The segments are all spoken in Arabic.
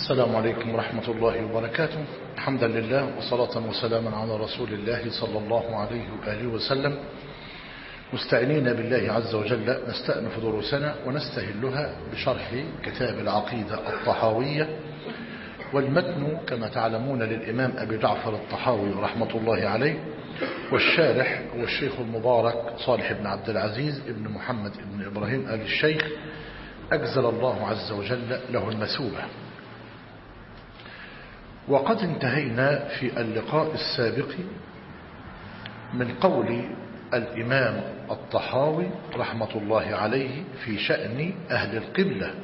السلام عليكم ورحمة الله وبركاته. حمدا لله وصلاة وسلاما على رسول الله صلى الله عليه وآله وسلم، مستعينين بالله عز وجل نستأنف دروسنا ونستهلها بشرح كتاب العقيدة الطحاوية، والمتن كما تعلمون للإمام أبي جعفر الطحاوي رحمة الله عليه، والشارح هو الشيخ المبارك صالح بن عبد العزيز بن محمد بن إبراهيم آل الشيخ، أجزل الله عز وجل له المثوبة. وقد انتهينا في اللقاء السابق من قول الإمام الطحاوي رحمة الله عليه في شأن أهل القبلة،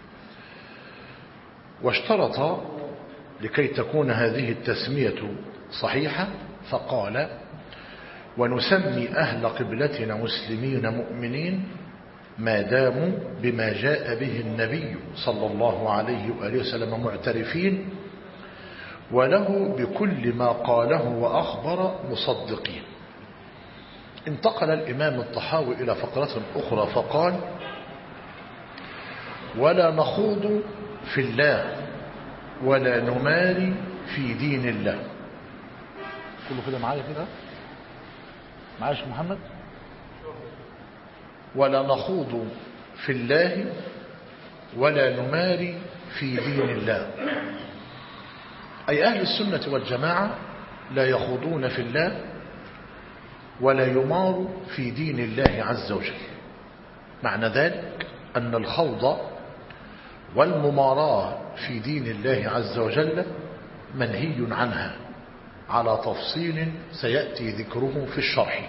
واشترط لكي تكون هذه التسمية صحيحة فقال: ونسمي أهل قبلتنا مسلمين مؤمنين ما داموا بما جاء به النبي صلى الله عليه وآله وسلم معترفين، وله بكل ما قاله وأخبر مصدقين. انتقل الإمام الطحاوي إلى فقرة أخرى فقال: ولا نخوض في الله ولا نماري في دين الله. كله كده معايا كده؟ معايا شيخ محمد؟ ولا نخوض في الله ولا نماري في دين الله، أي أهل السنة والجماعة لا يخوضون في الله ولا يمار في دين الله عز وجل. معنى ذلك أن الخوض والمماراة في دين الله عز وجل منهي عنها على تفصيل سيأتي ذكره في الشرح.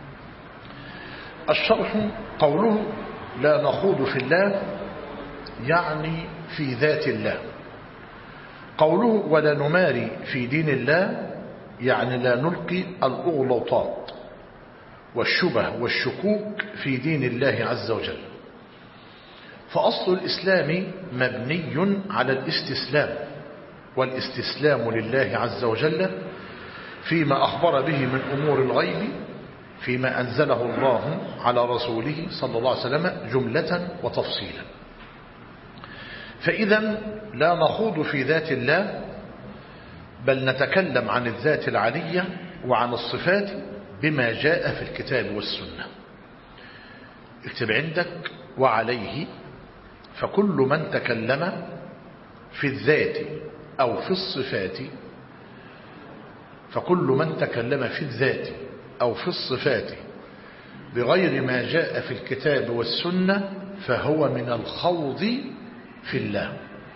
الشرح قوله لا نخوض في الله يعني في ذات الله، قوله ولا نماري في دين الله يعني لا نلقي الأغلوطات والشبه والشكوك في دين الله عز وجل. فأصل الإسلام مبني على الاستسلام، والاستسلام لله عز وجل فيما أخبر به من أمور الغيب فيما أنزله الله على رسوله صلى الله عليه وسلم جملة وتفصيلا. فإذا لا نخوض في ذات الله، بل نتكلم عن الذات العلية وعن الصفات بما جاء في الكتاب والسنة. اكتب عندك: وعليه فكل من تكلم في الذات أو في الصفات، فكل من تكلم في الذات أو في الصفات بغير ما جاء في الكتاب والسنة فهو من الخوض في الله.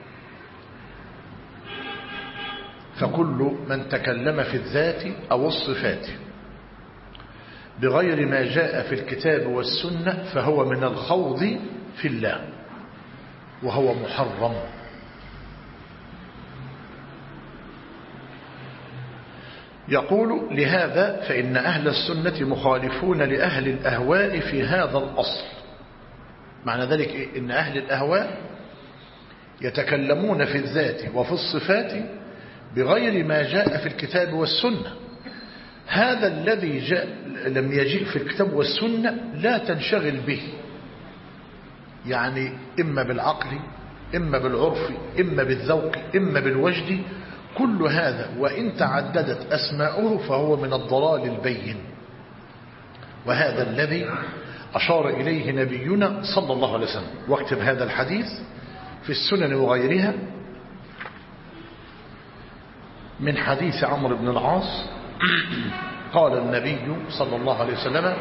فكل من تكلم في الذات أو الصفات بغير ما جاء في الكتاب والسنة فهو من الخوض في الله، وهو محرم. يقول: لهذا فإن أهل السنة مخالفون لأهل الأهواء في هذا الأصل. معنى ذلك إن أهل الأهواء يتكلمون في الذات وفي الصفات بغير ما جاء في الكتاب والسنة. هذا الذي جاء لم يجيء في الكتاب والسنة لا تنشغل به، يعني إما بالعقل إما بالعرف إما بالذوق إما بالوجد، كل هذا وإن تعددت أسماؤه فهو من الضلال البين. وهذا الذي أشار إليه نبينا صلى الله عليه وسلم. واكتب هذا الحديث في السنن وغيرها من حديث عمرو بن العاص قال النبي صلى الله عليه وسلم: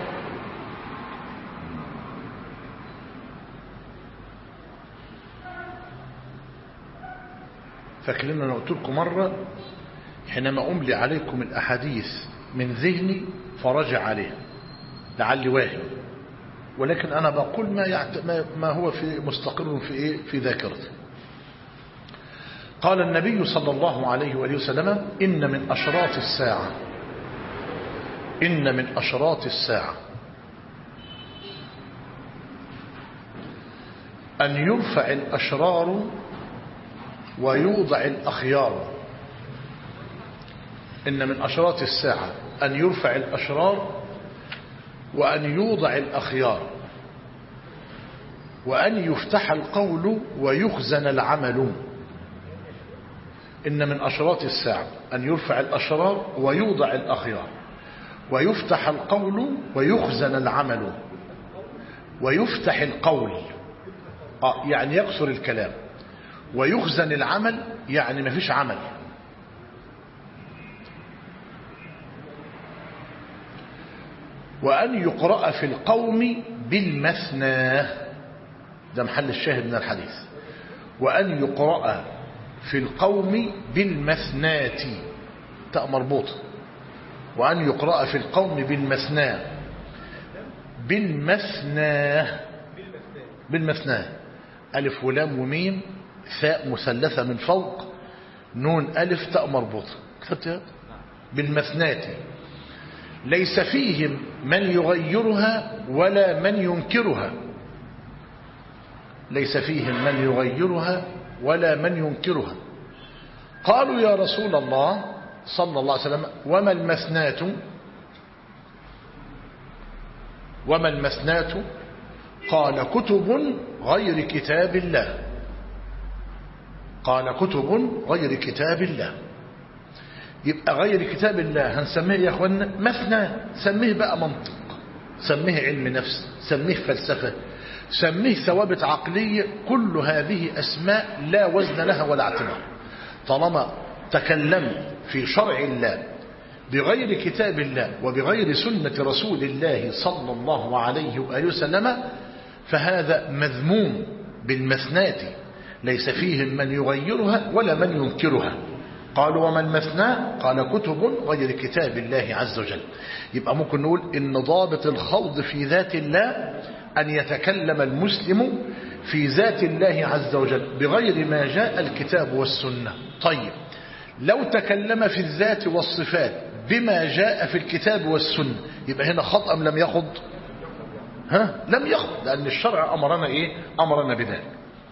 فاكرين أنا قلت لكم مرة حينما أملي عليكم الأحاديث من ذهني فرجع عليه لعلي واهم، ولكن أنا بقول ما هو في مستقر في ذاكرتي. قال النبي صلى الله عليه وآله وسلم: إن من أشراط الساعة أن يرفع الأشرار ويوضع الأخيار. إن من أشراط الساعة أن يرفع الأشرار وأن يوضع الأخيار وأن يفتح القول ويخزن العمل. إن من أشراط الساعة أن يرفع الأشرار ويوضع الأخيار، ويفتح القول ويخزن العمل، ويفتح القول يعني يكثر الكلام، ويخزن العمل يعني ما فيش عمل. وأن يقرأ في القوم بالمثنى، ده محل الشاهد من الحديث، وأن يقرأ في القوم بالمثنات، تاء مربوطة، وأن يقرأ في القوم بالمثنى، بالمثنى ألف ولام وميم ثاء مثلثة من فوق نون ألف تاء مربوطة، كتبتها بالمثنات، ليس فيهم من يغيرها ولا من ينكرها، ليس فيهم من يغيرها ولا من ينكرها. قالوا يا رسول الله صلى الله عليه وسلم وما المثنات؟ وما المثنات؟ قال كتب غير كتاب الله، قال كتب غير كتاب الله. يبقى غير كتاب الله هنسميه يا اخوانا مثنى، سميه بقى منطق، سميه علم نفس، سميه فلسفة، سميه ثوابت عقلية، كل هذه أسماء لا وزن لها ولا اعتبار. طالما تكلم في شرع الله بغير كتاب الله وبغير سنة رسول الله صلى الله عليه وآله وسلم فهذا مذموم بالمثنات، ليس فيهم من يغيرها ولا من ينكرها. قالوا وما المثنى؟ قال كتب غير كتاب الله عز وجل. يبقى ممكن نقول إن ضابط الخوض في ذات الله أن يتكلم المسلم في ذات الله عز وجل بغير ما جاء الكتاب والسنة. طيب لو تكلم في الذات والصفات بما جاء في الكتاب والسنة يبقى هنا خطأ أم لم يخض؟ لم يخض، لأن الشرع أمرنا إيه؟ أمرنا بذلك.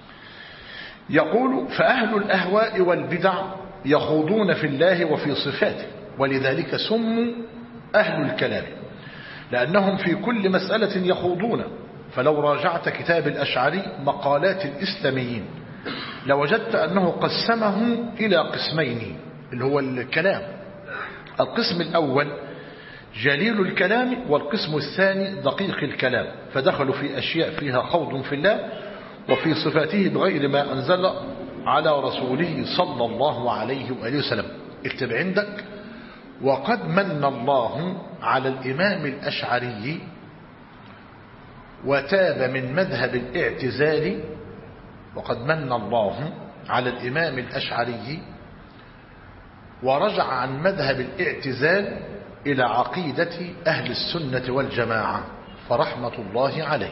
يقول فأهل الأهواء والبدع يخوضون في الله وفي صفاته، ولذلك سموا أهل الكلام، لأنهم في كل مسألة يخوضون. فلو راجعت كتاب الأشعري مقالات الإسلاميين لوجدت أنه قسمه إلى قسمين، اللي هو الكلام. القسم الأول جليل الكلام، والقسم الثاني دقيق الكلام، فدخلوا في أشياء فيها خوض في الله وفي صفاته بغير ما أنزل على رسوله صلى الله عليه وآله وسلم. اكتب عندك وقد من الله على الإمام الأشعري وتاب من مذهب الاعتزال، وقد من الله على الإمام الأشعري ورجع عن مذهب الاعتزال إلى عقيدة أهل السنة والجماعة فرحمة الله عليه.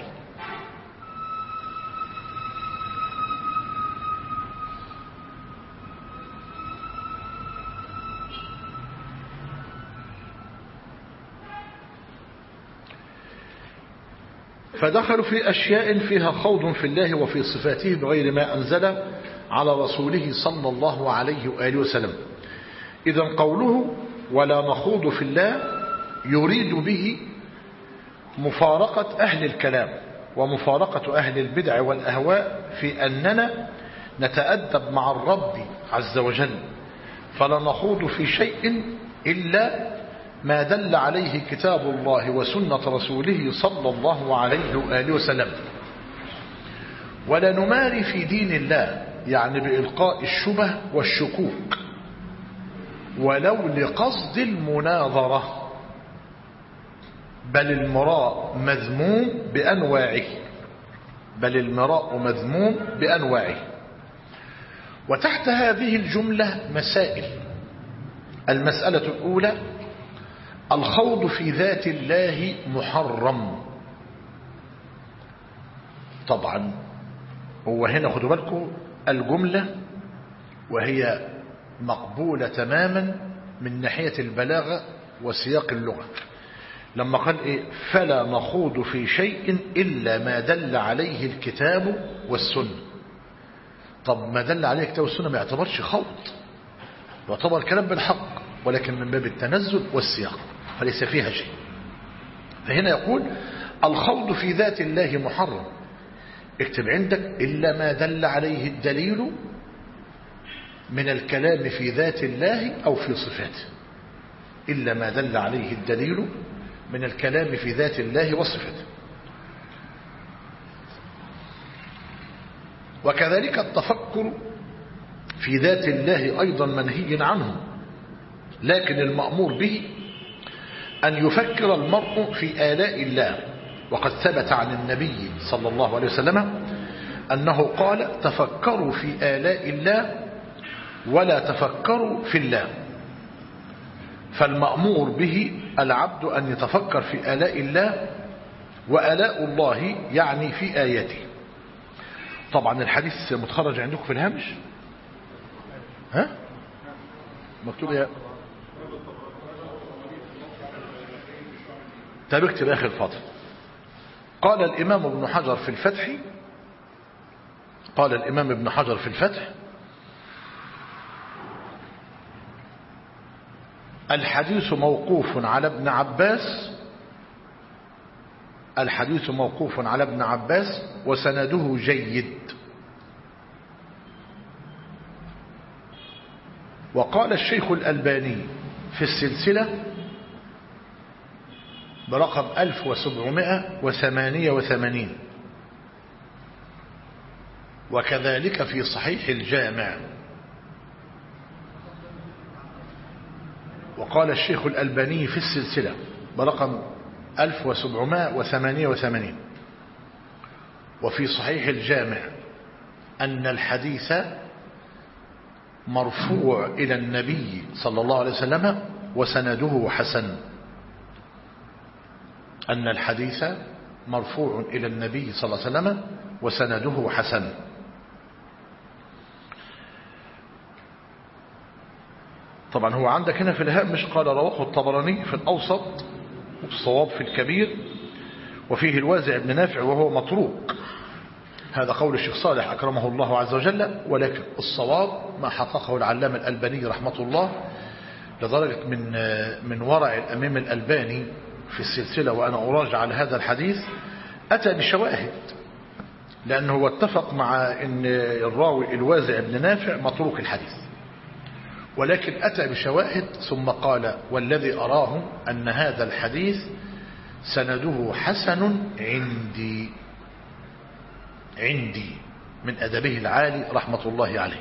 فدخلوا في أشياء فيها خوض في الله وفي صفاته بغير ما أنزل على رسوله صلى الله عليه وآله وسلم. إذا قوله ولا نخوض في الله يريد به مفارقة أهل الكلام ومفارقة أهل البدع والأهواء في أننا نتأدب مع الرب عز وجل، فلا نخوض في شيء إلا ما دل عليه كتاب الله وسنة رسوله صلى الله عليه وآله وسلم، ولا نماري في دين الله، يعني بإلقاء الشبه والشكوك ولو لقصد المناظرة، بل المراء مذموم بأنواعه، بل المراء مذموم بأنواعه. وتحت هذه الجملة مسائل. المسألة الأولى الخوض في ذات الله محرم. طبعا هو هنا خدوا بالكم الجملة وهي مقبولة تماما من ناحية البلاغة وسياق اللغة، لما قال إيه فلا نخوض في شيء إلا ما دل عليه الكتاب والسنة. طب ما دل عليه الكتاب والسنة ما يعتبرش خوض، يعتبر كلام بالحق، ولكن من باب التنزل والسياق فليس فيها شيء. فهنا يقول الخوض في ذات الله محرم. اكتب عندك إلا ما دل عليه الدليل من الكلام في ذات الله أو في صفاته إلا ما دل عليه الدليل من الكلام في ذات الله وصفاته. وكذلك التفكر في ذات الله أيضا منهي عنه، لكن المأمور به أن يفكر المرء في آلاء الله. وقد ثبت عن النبي صلى الله عليه وسلم أنه قال: تفكروا في آلاء الله ولا تفكروا في الله. فالمأمور به العبد أن يتفكر في آلاء الله، وآلاء الله يعني في آياته. طبعا الحديث متخرج عندكم في الهامش، ها مكتوب ايه؟ طب اكتب اخر الفاضل. قال الإمام ابن حجر في الفتح، قال الإمام ابن حجر في الفتح: الحديث موقوف على ابن عباس، الحديث موقوف على ابن عباس وسنده جيد. وقال الشيخ الألباني في السلسلة برقم 1788، وكذلك في صحيح الجامع. وقال الشيخ الألباني في السلسلة برقم 1788 وفي صحيح الجامع أن الحديث مرفوع إلى النبي صلى الله عليه وسلم وسنده حسن. أن الحديث مرفوع إلى النبي صلى الله عليه وسلم وسنده حسن. طبعا هو عندك هنا في الهامش قال: رواه الطبراني في الأوسط والصواب في الكبير، وفيه الوازع بن نافع وهو متروك. هذا قول الشيخ صالح أكرمه الله عز وجل، ولكن الصواب ما حققه العلامة الألباني رحمة الله، لدرجة من ورع الأمام الألباني في السلسلة وأنا أراجع على هذا الحديث أتى بشواهد، لأنه هو اتفق مع أن الراوي الوازع بن نافع متروك الحديث، ولكن أتى بشواهد ثم قال: والذي أراه أن هذا الحديث سنده حسن عندي من أدبه العالي رحمة الله عليه.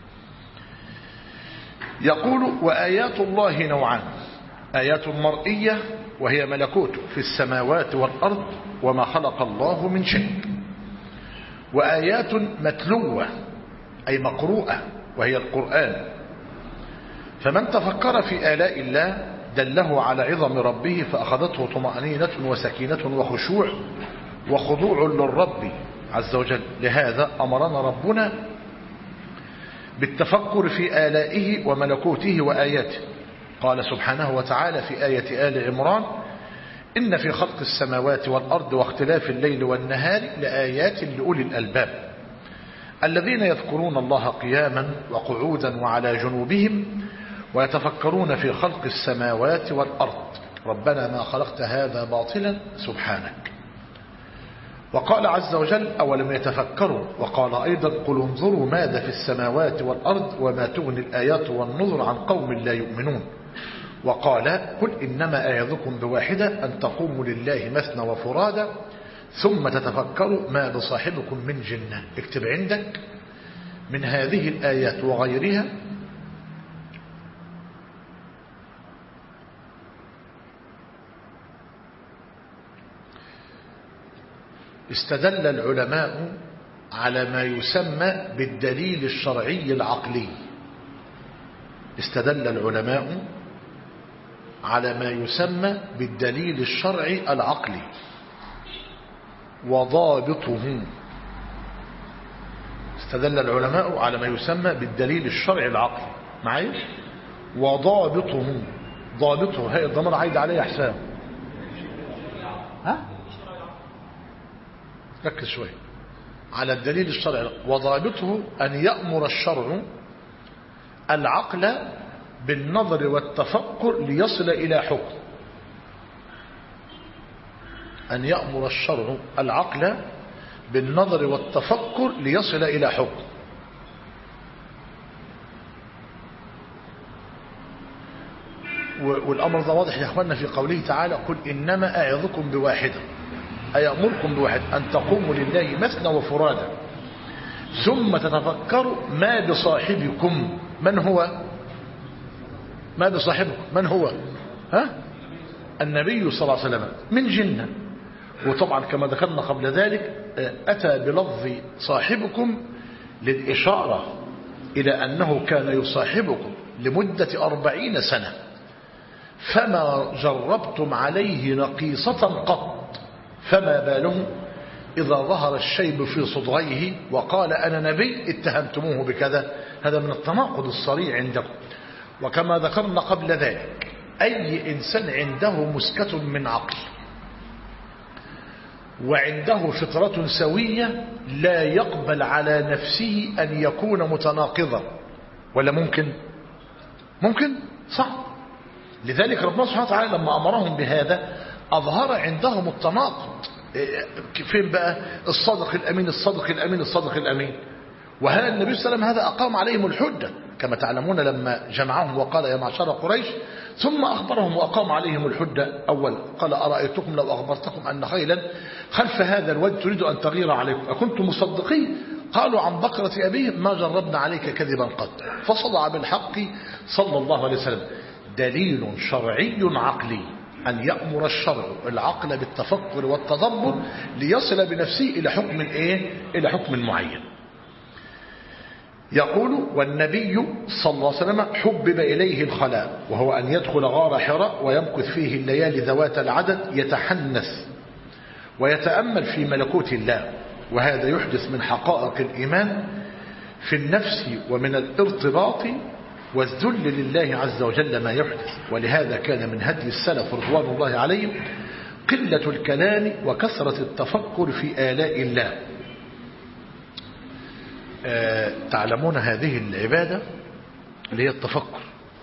يقول: وآيات الله نوعان: آيات مرئية وهي ملكوته في السماوات والأرض وما خلق الله من شيء، وآيات متلوة أي مقروءة وهي القرآن. فمن تفكر في آلاء الله دله على عظم ربه فأخذته طمأنينة وسكينة وخشوع وخضوع للرب عز وجل. لهذا أمرنا ربنا بالتفكر في آلائه وملكوته وآياته. قال سبحانه وتعالى في آية آل عمران: إن في خلق السماوات والأرض واختلاف الليل والنهار لآيات لأولي الألباب الذين يذكرون الله قياما وقعودا وعلى جنوبهم ويتفكرون في خلق السماوات والأرض ربنا ما خلقت هذا باطلا سبحانك. وقال عز وجل: أولم يتفكروا. وقال أيضا: قل انظروا ماذا في السماوات والأرض وما تغني الآيات والنذر عن قوم لا يؤمنون. وقال: قل إنما أعظكم بواحدة أن تقوموا لله مثنى وفرادا ثم تتفكروا ما بصاحبكم من جنة. اكتب عندك من هذه الآيات وغيرها استدل العلماء على ما يسمى بالدليل الشرعي العقلي. استدل العلماء على ما يسمى بالدليل الشرعي العقلي وضابطه. استدل العلماء على ما يسمى بالدليل الشرعي العقلي معايا وضابطه. ضابطه هي الضمير عايد عليه حساب. ها ركز شوي على الدليل الشرعي. وضابطه أن يأمر الشرع العقل بالنظر والتفكر ليصل إلى حكم. أن يأمر الشرع العقل بالنظر والتفكر ليصل إلى حكم. والأمر ده واضح يا أخواننا في قوله تعالى قل إنما أعظكم بواحدة، أيأمركم بواحد أن تقوموا لله مثنى وفرادا ثم تتفكروا ما بصاحبكم من هو، ما بصاحبكم من هو، ها؟ النبي صلى الله عليه وسلم من جنة. وطبعا كما ذكرنا قبل ذلك أتى بلفظ صاحبكم للإشارة إلى أنه كان يصاحبكم لمدة 40 سنة فما جربتم عليه نقيصة قط، فما باله إذا ظهر الشيب في صدغيه وقال أنا نبي اتهمتموه بكذا. هذا من التناقض الصريح عندكم. وكما ذكرنا قبل ذلك أي إنسان عنده مسكة من عقل وعنده فطرة سوية لا يقبل على نفسه أن يكون متناقضا، ولا ممكن صح. لذلك ربنا سبحانه وتعالى لما أمرهم بهذا أظهر عندهم التناقض. فين بقى الصادق الأمين الصادق الأمين الصادق الأمين؟ وهذا النبي صلى الله عليه وسلم هذا أقام عليهم الحجة كما تعلمون لما جمعهم وقال يا معشر قريش، ثم أخبرهم وأقام عليهم الحجة. أول قال أرأيتكم لو أخبرتكم أن خيلا خلف هذا الواد تريد أن تغير عليكم أكنتم مصدقين؟ قالوا عن بقرة أبيهم ما جربنا عليك كذبا قط. فصدع بالحق صلى الله عليه وسلم. دليل شرعي عقلي أن يأمر الشرع العقل بالتفكر والتدبر ليصل بنفسه إلى حكم إلى حكم معين. يقول والنبي صلى الله عليه وسلم حبب إليه الخلاء، وهو أن يدخل غار حراء ويمكث فيه الليالي ذوات العدد يتحنث ويتأمل في ملكوت الله. وهذا يحدث من حقائق الإيمان في النفس ومن الارتباط والذل لله عز وجل ما يحدث. ولهذا كان من هدي السلف رضوان الله عليهم قلة الكلام وكثرة التفكر في آلاء الله. تعلمون هذه العبادة اللي هي التفكر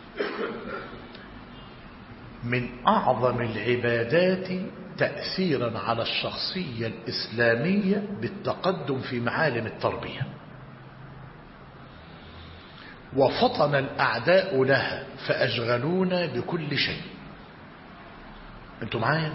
من أعظم العبادات تأثيرا على الشخصية الإسلامية بالتقدم في معالم التربية. وفطن الأعداء لها فأشغلونا بكل شيء. أنتم معايا؟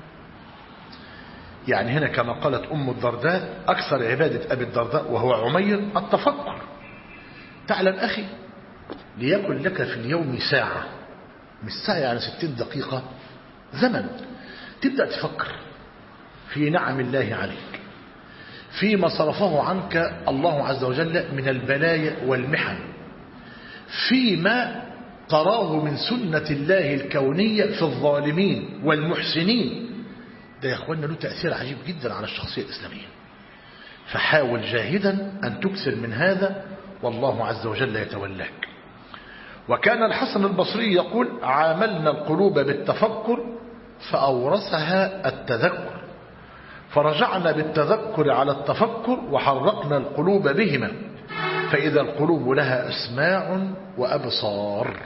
يعني هنا كما قالت أم الدرداء أكثر عبادة أبي الدرداء وهو عمير التفكر. تعلم أخي ليكن لك في اليوم ساعة، مش ساعة يعني 60 دقيقة، زمن تبدأ تفكر في نعم الله عليك، فيما صرفه عنك الله عز وجل من البلايا والمحن، فيما تراه من سنة الله الكونية في الظالمين والمحسنين. ده يا أخوانا له تأثير عجيب جدا على الشخصية الإسلامية. فحاول جاهدا أن تكثر من هذا والله عز وجل يتولاك. وكان الحسن البصري يقول عاملنا القلوب بالتفكر فأورثها التذكر، فرجعنا بالتذكر على التفكر وحرقنا القلوب بهما، فإذا القلوب لها أسماع وأبصار.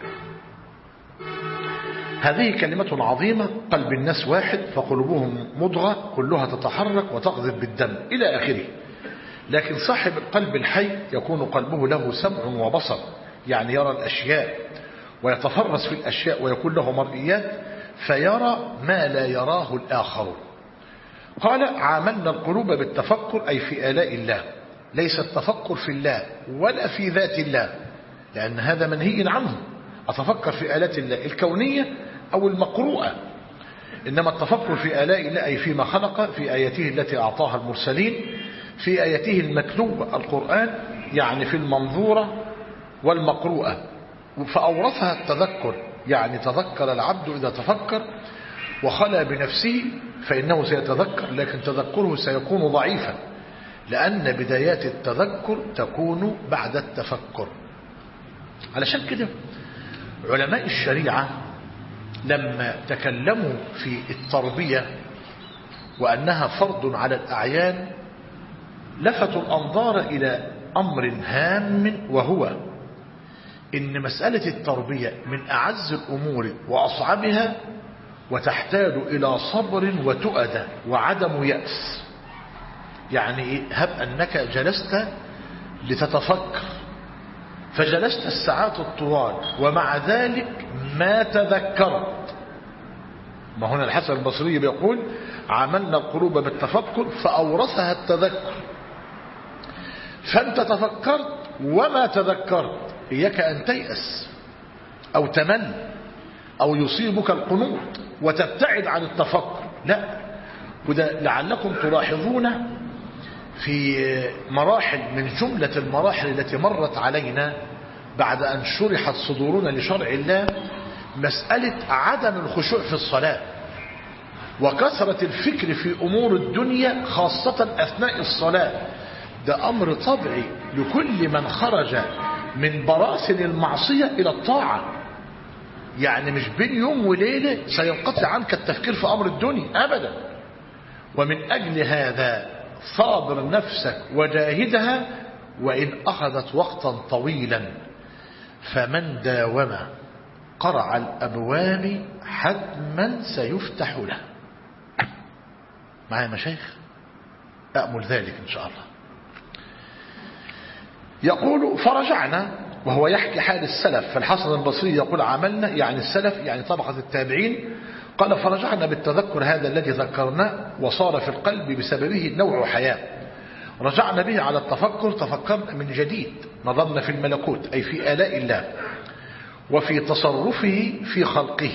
هذه كلمة عظيمة. قلب الناس واحد فقلوبهم مضغة كلها تتحرك وتقذف بالدم إلى آخره. لكن صاحب القلب الحي يكون قلبه له سمع وبصر، يعني يرى الأشياء ويتفرس في الأشياء ويكون له مرئيات فيرى ما لا يراه الآخرون. قال عاملنا القلوب بالتفكر أي في آلاء الله، ليس التفكر في الله ولا في ذات الله لأن هذا منهي عنه. أتفكر في آلات الله الكونية أو المقروءة، إنما التفكر في آلاء الله أي فيما خلق، في آياته التي أعطاها المرسلين، في آياته المتلوة القرآن، يعني في المنظورة والمقروءة. فأورثها التذكر، يعني تذكر العبد إذا تفكر وخلى بنفسه فإنه سيتذكر، لكن تذكره سيكون ضعيفا لأن بدايات التذكر تكون بعد التفكر. علشان كده علماء الشريعة لما تكلموا في التربية وأنها فرض على الأعيان لفتوا الأنظار إلى أمر هام، وهو إن مسألة التربية من أعز الأمور وأصعبها، وتحتاج إلى صبر وتؤدة وعدم يأس. يعني هب أنك جلست لتتفكر فجلست الساعات الطوال ومع ذلك ما تذكرت. ما هنا الحسن البصري بيقول عملنا القلوب بالتفكر فأورثها التذكر. فأنت تفكرت وما تذكرت، إياك أن تيأس أو تمل أو يصيبك القنوط وتبتعد عن التفكر، لا. وده لعلكم تلاحظون في مراحل من جملة المراحل التي مرت علينا بعد أن شرحت صدورنا لشرع الله مسألة عدم الخشوع في الصلاة وكثرة الفكر في أمور الدنيا خاصة أثناء الصلاة. ده أمر طبيعي لكل من خرج من براسن المعصية إلى الطاعة. يعني مش بين يوم وليلة سينقطع عنك التفكير في أمر الدنيا أبدا. ومن أجل هذا صابر نفسك وجاهدها وإن أخذت وقتا طويلا. فمن داوم قرع الأبواب حتما سيفتح له. معايا مشايخ؟ أأمل ذلك إن شاء الله. يقول فرجعنا، وهو يحكي حال السلف. فالحسن البصري يقول عملنا يعني السلف يعني طبقة التابعين. قال فرجعنا بالتذكر هذا الذي ذكرناه وصار في القلب بسببه نوع حياة. رجعنا به على التفكر، تفكرنا من جديد، نظرنا في الملكوت أي في آلاء الله وفي تصرفه في خلقه.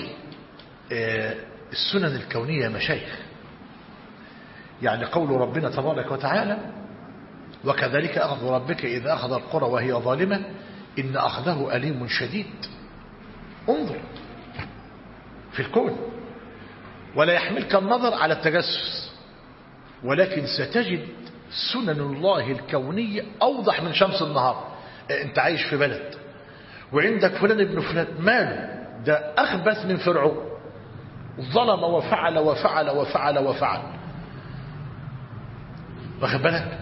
السنن الكونية مشايخ، يعني قول ربنا تبارك وتعالى وكذلك أخذ ربك إذا أخذ القرى وهي ظالمة إن أخذه أليم شديد. انظر في الكون ولا يحملك النظر على التجسس، ولكن ستجد سنن الله الكونية أوضح من شمس النهار. أنت عايش في بلد وعندك فلان ابن فلان، ماله ده أخبث من فرعون، ظلم وفعل وفعل وفعل وفعل، واخد بالك؟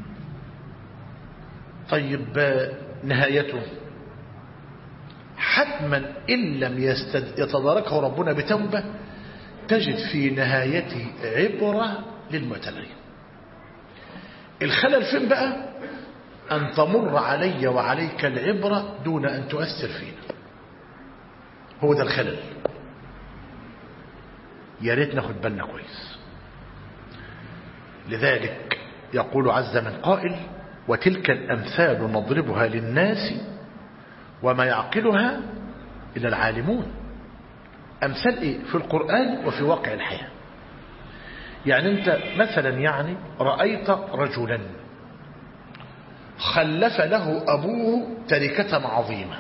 طيب نهايته حتما إن لم يتداركه ربنا بتوبة تجد في نهايته عبرة للمتلين. الخلل فين بقى؟ أن تمر علي وعليك العبرة دون أن تؤثر فينا. هو ده الخلل. يا ريت ناخد بالنا كويس. لذلك يقول عز من قائل وتلك الأمثال نضربها للناس وما يعقلها إلا العالمون. أمثال إيه؟ في القرآن وفي واقع الحياة. يعني أنت مثلا يعني رأيت رجلا خلف له أبوه تركة عظيمة،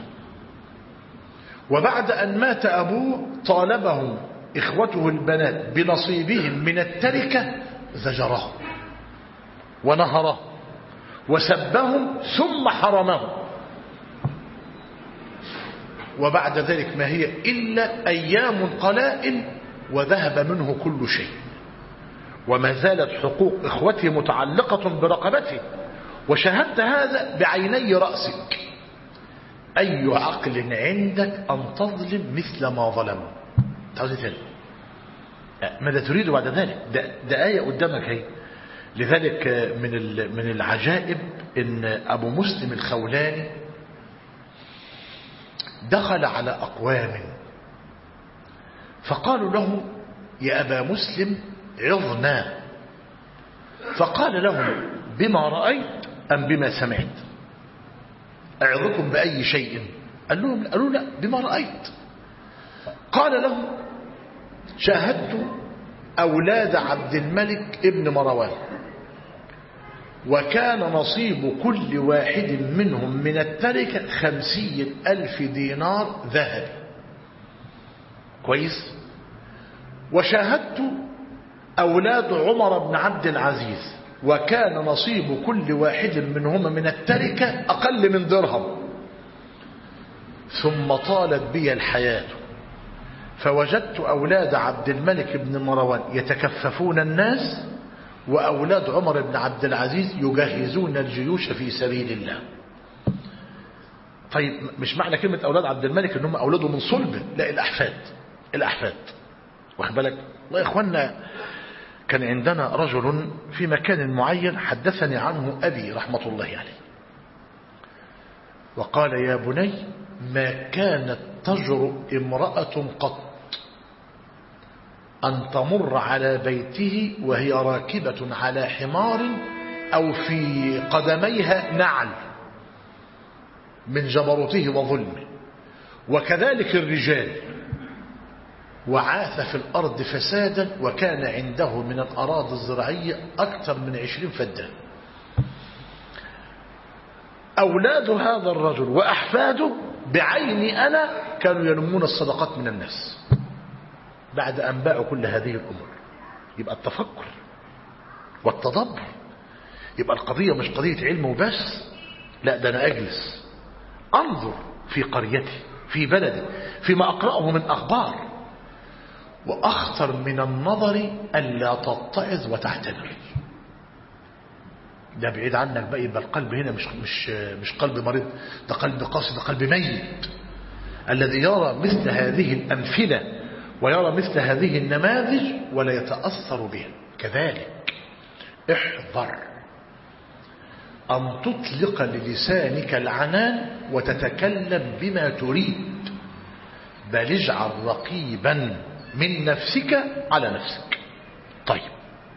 وبعد أن مات أبوه طالبهم إخوته البنات بنصيبهم من التركة، زجرهم ونهرهم وسبهم ثم حرمهم، وبعد ذلك ما هي إلا أيام قلائل وذهب منه كل شيء، وما زالت حقوق إخوته متعلقة برقبته، وشاهدت هذا بعيني رأسك. أي عقل عندك أن تظلم مثل ما ظلموا؟ تعوذ تاني ماذا تريد بعد ذلك؟ ده آية قدامك هي. لذلك من العجائب ان ابو مسلم الخولاني دخل على اقوام فقالوا له يا ابا مسلم عظنا، فقال لهم بما رأيت ام بما سمعت؟ اعظكم باي شيء؟ قالوا لا بما رأيت. قال لهم شاهدت اولاد عبد الملك ابن مروان، وكان نصيب كل واحد منهم من التركة 50,000 دينار ذهب. كويس. وشاهدت أولاد عمر بن عبد العزيز، وكان نصيب كل واحد منهم من التركة أقل من درهم. ثم طالت بي الحياة فوجدت أولاد عبد الملك بن مروان يتكففون الناس، وأولاد عمر بن عبد العزيز يجهزون الجيوش في سبيل الله. طيب مش معنى كلمة أولاد عبد الملك إنهم أولاده من صلبه، لا، الأحفاد. واخد بالك؟ والله يا إخوانا كان عندنا رجل في مكان معين حدثني عنه أبي رحمة الله عليه، وقال يا بني ما كانت تجرؤ امرأة قط أن تمر على بيته وهي راكبة على حمار أو في قدميها نعل من جبروته وظلمه. وكذلك الرجال، وعاث في الأرض فسادا وكان عنده من الأراضي الزراعية أكثر من 20 فدان. أولاد هذا الرجل وأحفاده بعيني أنا كانوا يلمون الصدقات من الناس بعد أن باعوا كل هذه الأمور. يبقى التفكر والتدبر، يبقى القضية مش قضية علم وبس، لا ده أنا أجلس أنظر في قريتي في بلدي فيما أقرأه من أخبار. وأخطر من النظر ألا تتعظ وتعتبر. ده بعيد عنك بقى، يبقى القلب هنا مش قلب مريض، ده قلب قاسي، ده قلب ميت. الذي يرى مثل هذه الأمثلة ويرى مثل هذه النماذج ولا يتأثر بها. كذلك احذر أن تطلق للسانك العنان وتتكلم بما تريد، بل اجعل رقيبا من نفسك على نفسك. طيب،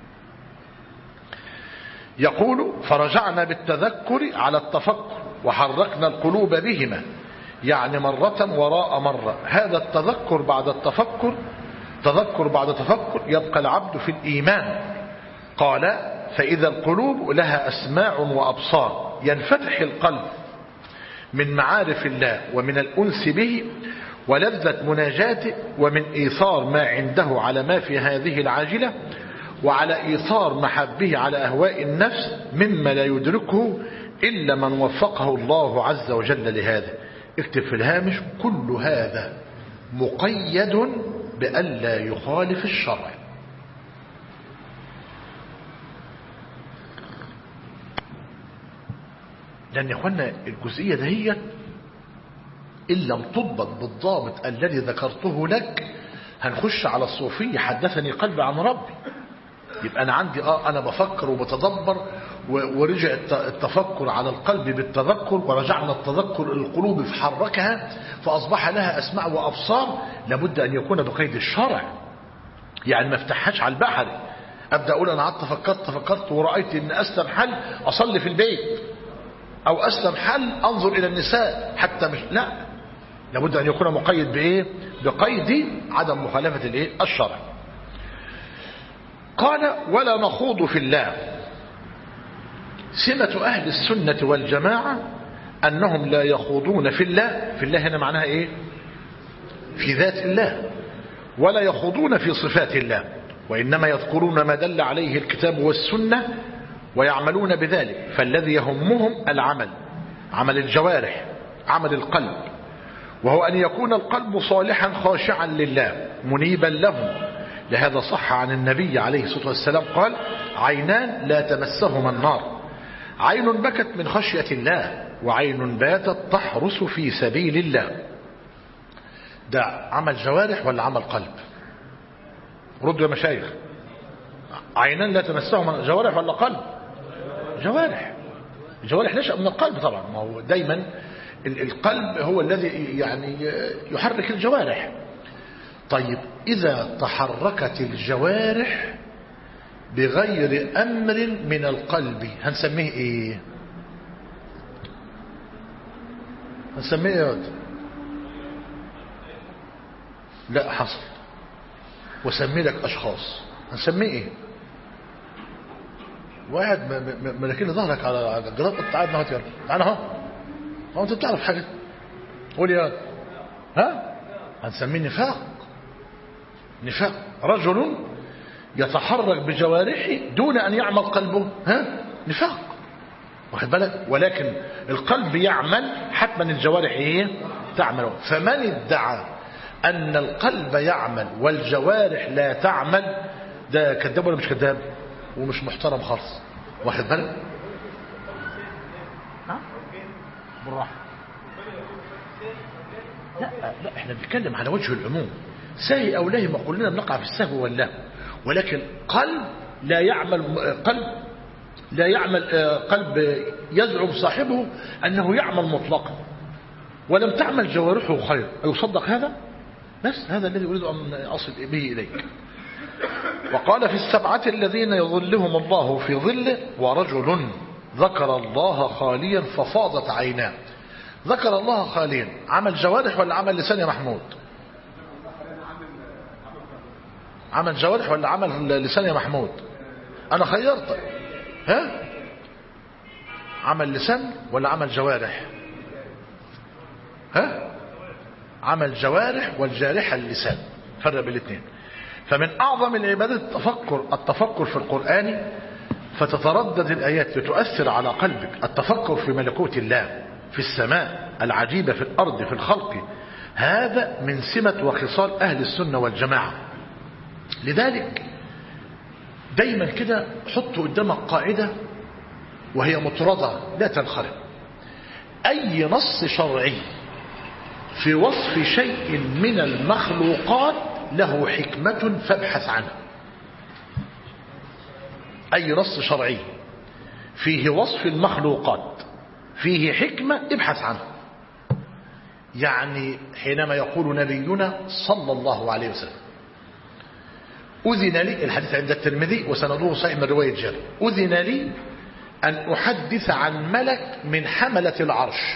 يقول فرجعنا بالتذكر على التفكر وحركنا القلوب بهما، يعني مرة وراء مرة. هذا التذكر بعد التفكر، تذكر بعد تفكر، يبقى العبد في الإيمان. قال فإذا القلوب لها أسماع وأبصار، ينفتح القلب من معارف الله ومن الأنس به ولذة مناجاته ومن إيثار ما عنده على ما في هذه العاجلة، وعلى إيثار محبه على أهواء النفس مما لا يدركه إلا من وفقه الله عز وجل لهذا. اكتب في الهامش كل هذا مقيد بألا يخالف الشرع. لأن يا أخوانا الجزئية دهيت إن لم تضبط بالضابط الذي ذكرته لك هنخش على الصوفية حدثني قلبي عن ربي. يبقى أنا عندي أنا بفكر وبتدبر، ورجع التفكر على القلب بالتذكر، ورجعنا التذكر القلوب فحركها فأصبح لها أسماع وأبصار. لابد أن يكون بقيد الشرع، يعني ما افتحهاش على البحر أبدأ أقول أنا عدت تفكرت ورأيت أن أسلم حل أصلي في البيت، أو أسلم حل أنظر إلى النساء، حتى مش لا، لابد أن يكون مقيد بإيه؟ بقيد عدم مخالفة الإيه؟ الشرع. قال ولا نخوض في الله. سمة أهل السنة والجماعة أنهم لا يخوضون في الله. في الله هنا معناها إيه؟ في ذات الله. ولا يخوضون في صفات الله، وإنما يذكرون ما دل عليه الكتاب والسنة ويعملون بذلك. فالذي يهمهم العمل، عمل الجوارح، عمل القلب، وهو أن يكون القلب صالحا خاشعا لله منيبا له. لهذا صح عن النبي عليه الصلاة والسلام قال عينان لا تمسهما النار، عين بكت من خشية الله وعين باتت تحرس في سبيل الله. ده عمل جوارح ولا عمل قلب؟ ردوا يا مشايخ. عينان لا تمسهما جوارح ولا قلب؟ جوارح. الجوارح نشأ من القلب طبعا، ما هو دايما القلب هو الذي يعني يحرك الجوارح. طيب إذا تحركت الجوارح بغير أمر من القلب هنسميه إيه؟ هنسميه إيه يا ولد؟ لا حصل، وسمي لك أشخاص هنسميه إيه؟ واحد ملكين ظهرك على الجراد، تعال نهات يا رب، تعال اهو، هو انت بتعرف حاجه؟ قول يا ها، هنسميه نفاق. نفاق رجل يتحرك بجوارحه دون ان يعمل قلبه، ها، نفاق، واخد بالك؟ ولكن القلب يعمل، حتما الجوارح ايه؟ تعمل. فمن ادعى ان القلب يعمل والجوارح لا تعمل ده كذاب ولا مش كذاب؟ ومش محترم خالص، واخد بالك؟ بالراحه. لا احنا بنتكلم على وجه العموم، ساهي او لاهي ما كلنا بنقع في السهو واللهو، ولكن قلب لا يعمل، قلب يزعم صاحبه انه يعمل مطلقا، ولم تعمل جوارحه خير أيصدق هذا؟ بس هذا الذي أريد أن أصل به إليك. وقال في السبعة الذين يظلهم الله في ظله ورجل ذكر الله خاليا ففاضت عيناه. ذكر الله خاليا، عمل جوارح ولا عمل لسان يا محمود؟ عمل جوارح ولا عمل لسان يا محمود؟ أنا خيرت. ها؟ عمل لسان ولا عمل جوارح؟ ها؟ عمل جوارح، والجارحة اللسان، فرق بين الاثنين. فمن أعظم العبادات التفكر في القرآن، فتتردد الآيات لتؤثر على قلبك. التفكر في ملكوت الله، في السماء العجيبة، في الأرض، في الخلق، هذا من سمة وخصال أهل السنة والجماعة. لذلك دايما كده حط قدامك قاعدة وهي مطردة لا تنخرم: أي نص شرعي في وصف شيء من المخلوقات له حكمة فابحث عنه. أي نص شرعي فيه وصف المخلوقات فيه حكمة ابحث عنه. يعني حينما يقول نبينا صلى الله عليه وسلم: أذن لي، الحديث عند الترمذي وسنده صحيح من رواية جابر، أذن لي أن أحدث عن ملك من حملة العرش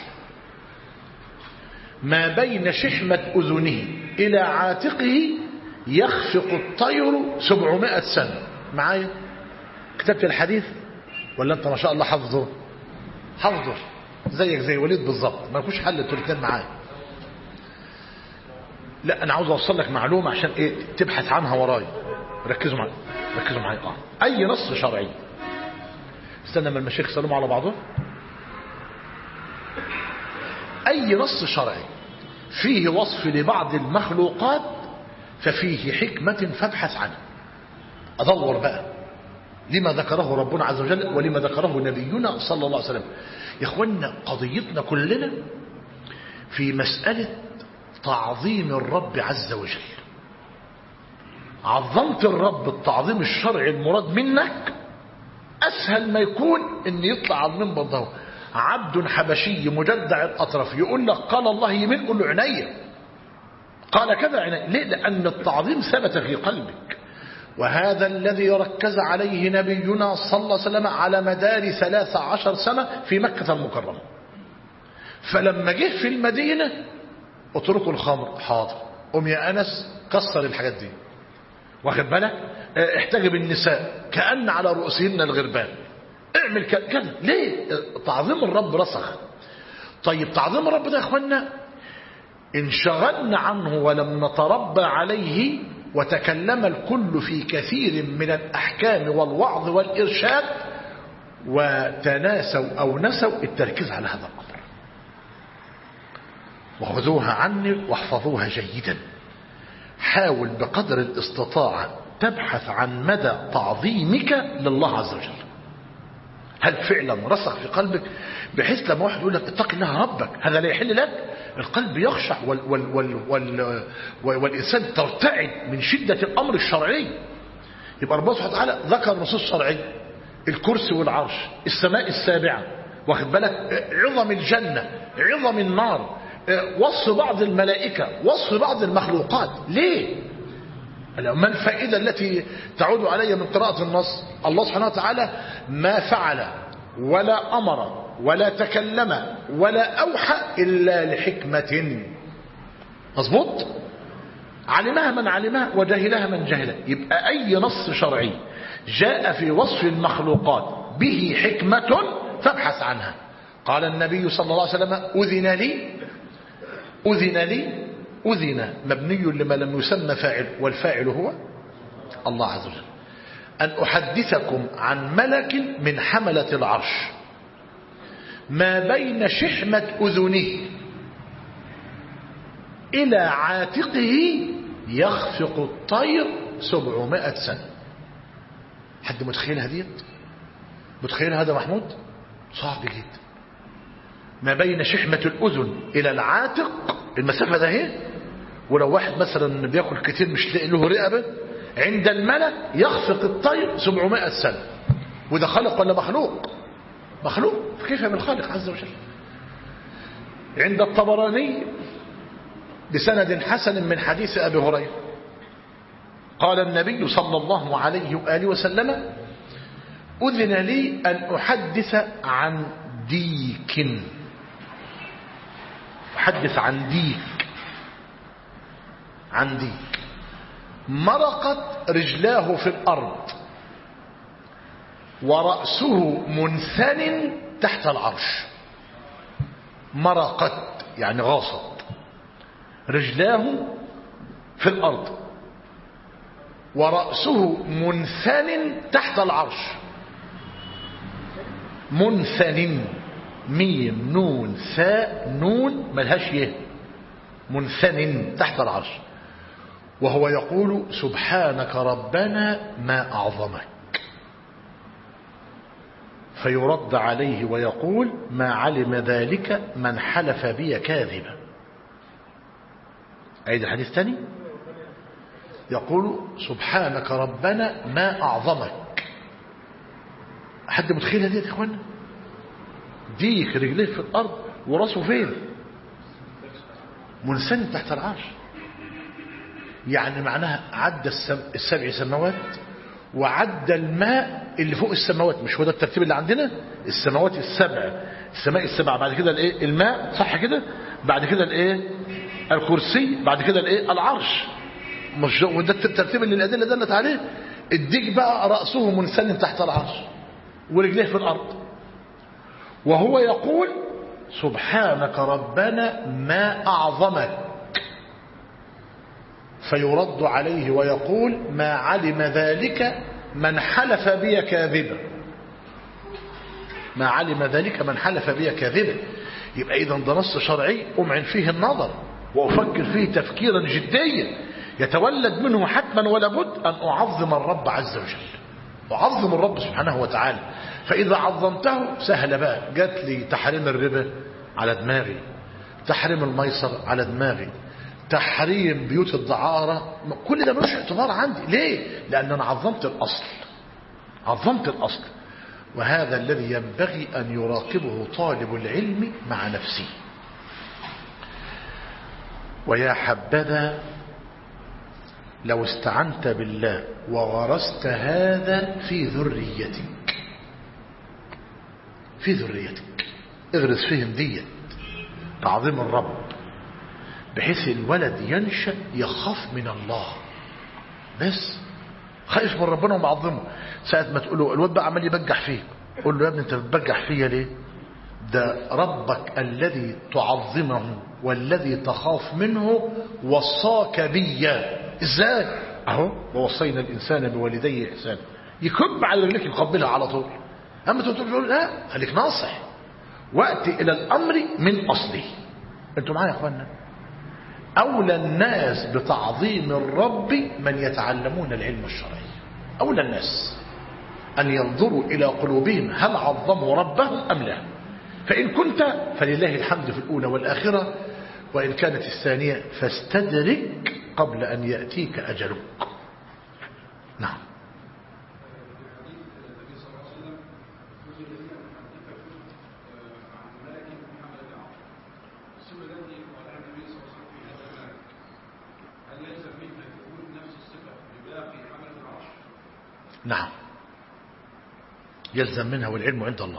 ما بين شحمة أذنه إلى عاتقه يخفق الطير 700 سنة. معايا؟ كتبت الحديث ولا أنت ما شاء الله حفظه؟ حفظه زيك زي وليد بالظبط، ما يكونش حل التلتين معايا. لا أنا عاوز أوصل لك معلومة عشان إيه تبحث عنها وراي. ركزوا معايا، ركزوا معايا. أي نص شرعي، استنى ما المشايخ يسلموا على بعضهم. أي نص شرعي فيه وصف لبعض المخلوقات ففيه حكمة فابحث عنه. أدور بقى لما ذكره ربنا عز وجل ولما ذكره نبينا صلى الله عليه وسلم. يا اخوانا قضيتنا كلنا في مسألة تعظيم الرب عز وجل. عظمت الرب التعظيم الشرعي المراد منك، أسهل ما يكون إن يطلع على المنبر ده عبد حبشي مجدع الأطرف يقول لك قال الله يمين، قل له عينيا، قال كذا عينيا. ليه؟ لأن التعظيم ثبت في قلبك، وهذا الذي ركز عليه نبينا صلى الله عليه وسلم على مدار 13 سنة في مكة المكرمة. فلما جه في المدينة اتركوا الخمر، حاضر، قم يا أنس كسر الحاجات دي، واخد بالك، احتجب النساء كأن على رؤوسهن الغربان، اعمل كذا. ليه؟ تعظيم الرب رسخ. طيب تعظيم الرب ده يا اخوانا انشغلنا عنه ولم نتربى عليه، وتكلم الكل في كثير من الأحكام والوعظ والإرشاد، وتناسوا أو نسوا التركيز على هذا الأمر. وخذوها عني واحفظوها جيدا. حاول بقدر الاستطاعة تبحث عن مدى تعظيمك لله عز وجل. هل فعلا رسخ في قلبك بحيث لما واحد يقول لك اتق الله ربك هذا لا يحل لك، القلب يخشع والإنسان ترتعد من شدة الأمر الشرعي. يبقى ربنا سبحانه وتعالى ذكر نصوص شرعية: الكرسي والعرش، السماء السابعة، واخد بالك، عظم الجنة، عظم النار، وصف بعض الملائكة، وصف بعض المخلوقات. ليه؟ ما الفائدة التي تعود علي من قراءة النص؟ الله سبحانه وتعالى ما فعل ولا أمر ولا تكلم ولا أوحى إلا لحكمة. مظبوط؟ علمها من علمها وجهلها من جهلها. يبقى أي نص شرعي جاء في وصف المخلوقات به حكمة فابحث عنها. قال النبي صلى الله عليه وسلم: أذن لي، أذن لي، أذن مبني لما لم يسمى فاعل، والفاعل هو الله عز وجل، أن أحدثكم عن ملك من حملة العرش ما بين شحمة أذنه إلى عاتقه يخفق الطير 700 سنة. حد متخيل هذه؟ متخيل هذا محمود؟ صعب جدا. ما بين شحمة الأذن إلى العاتق المسافة ده هي، ولو واحد مثلا بياكل كتير مش لاقي له رقبة، عند الملك يخفق الطير 700 سنة. وده خلق ولا مخلوق؟ مخلوق. كيف من الخالق عز وجل؟ عند الطبراني بسند حسن من حديث أبي هريرة قال النبي صلى الله عليه وآله وسلم: أذن لي أن أحدث عن ديك. أحدث عن ديك، عن ديك مرقت رجلاه في الأرض ورأسه منثن تحت العرش. مرقت يعني غاصت رجلاه في الأرض ورأسه منثن تحت العرش. منثن، ميم نون ثاء نون ملهاش يه، منثن تحت العرش، وهو يقول: سبحانك ربنا ما أعظمك. فيرد عليه ويقول: ما علم ذلك من حلف بي كاذبا. أيضا الحديث الثاني يقول: سبحانك ربنا ما أعظمك. حد متخيلها دي يا اخوانا؟ ديك رجليه في الأرض وراسه فين؟ منسن تحت العرش. يعني معناها عدى السبع سماوات وعدى الماء اللي فوق السماوات. مش هو ده الترتيب اللي عندنا؟ السماوات السبع، السماء السبع، بعد كده الايه؟ الماء، صح كده؟ بعد كده الايه؟ الكرسي، بعد كده الايه؟ العرش. مش وده الترتيب اللي الأدلة دلت عليه. الديك بقى رأسه منسن تحت العرش ورجليه في الأرض، وهو يقول: سبحانك ربنا ما أعظمك. فيرد عليه ويقول: ما علم ذلك من حلف بي كاذبا. ما علم ذلك من حلف بي كاذبا. يبقى إذن ده نص شرعي أمعن فيه النظر وأفكر فيه تفكيرا جديا يتولد منه حتما ولا بد أن أعظم الرب عز وجل، أعظم الرب سبحانه وتعالى. فإذا عظمته سهل بقى. جات لي تحريم الربا على دماغي، تحريم الميسر على دماغي، تحريم بيوت الدعارة، كل ده ملوش اعتبار عندي. ليه؟ لأن أنا عظمت الأصل، عظمت الأصل. وهذا الذي ينبغي أن يراقبه طالب العلم مع نفسه. ويا حبذا لو استعنت بالله وغرست هذا في ذريتك، في ذريتك اغرس فيهم ديت تعظيم الرب، بحيث الولد ينشأ يخاف من الله، بس خايف من ربنا ومعظمه. ساعة ما تقول له الواد بقى عمال يبجح فيك، قول له: يا ابني انت بتبجح فيا ليه؟ ده ربك الذي تعظمه والذي تخاف منه وصاك بي. ازاي؟ اهو: ووصينا الانسان بوالديه احسانا. يكب على رجلك يقبلها على طول. اما تقول لا، خليك ناصح واتي الى الامر من اصله. انتوا معايا يا اخوانا؟ اولى الناس بتعظيم الرب من يتعلمون العلم الشرعي. اولى الناس ان ينظروا الى قلوبهم هل عظموا ربهم ام لا. فان كنت فلله الحمد في الاولى والاخره، وان كانت الثانيه فاستدرك قبل أن يأتيك أجلك. نعم. نعم، يلزم منها والعلم عند الله.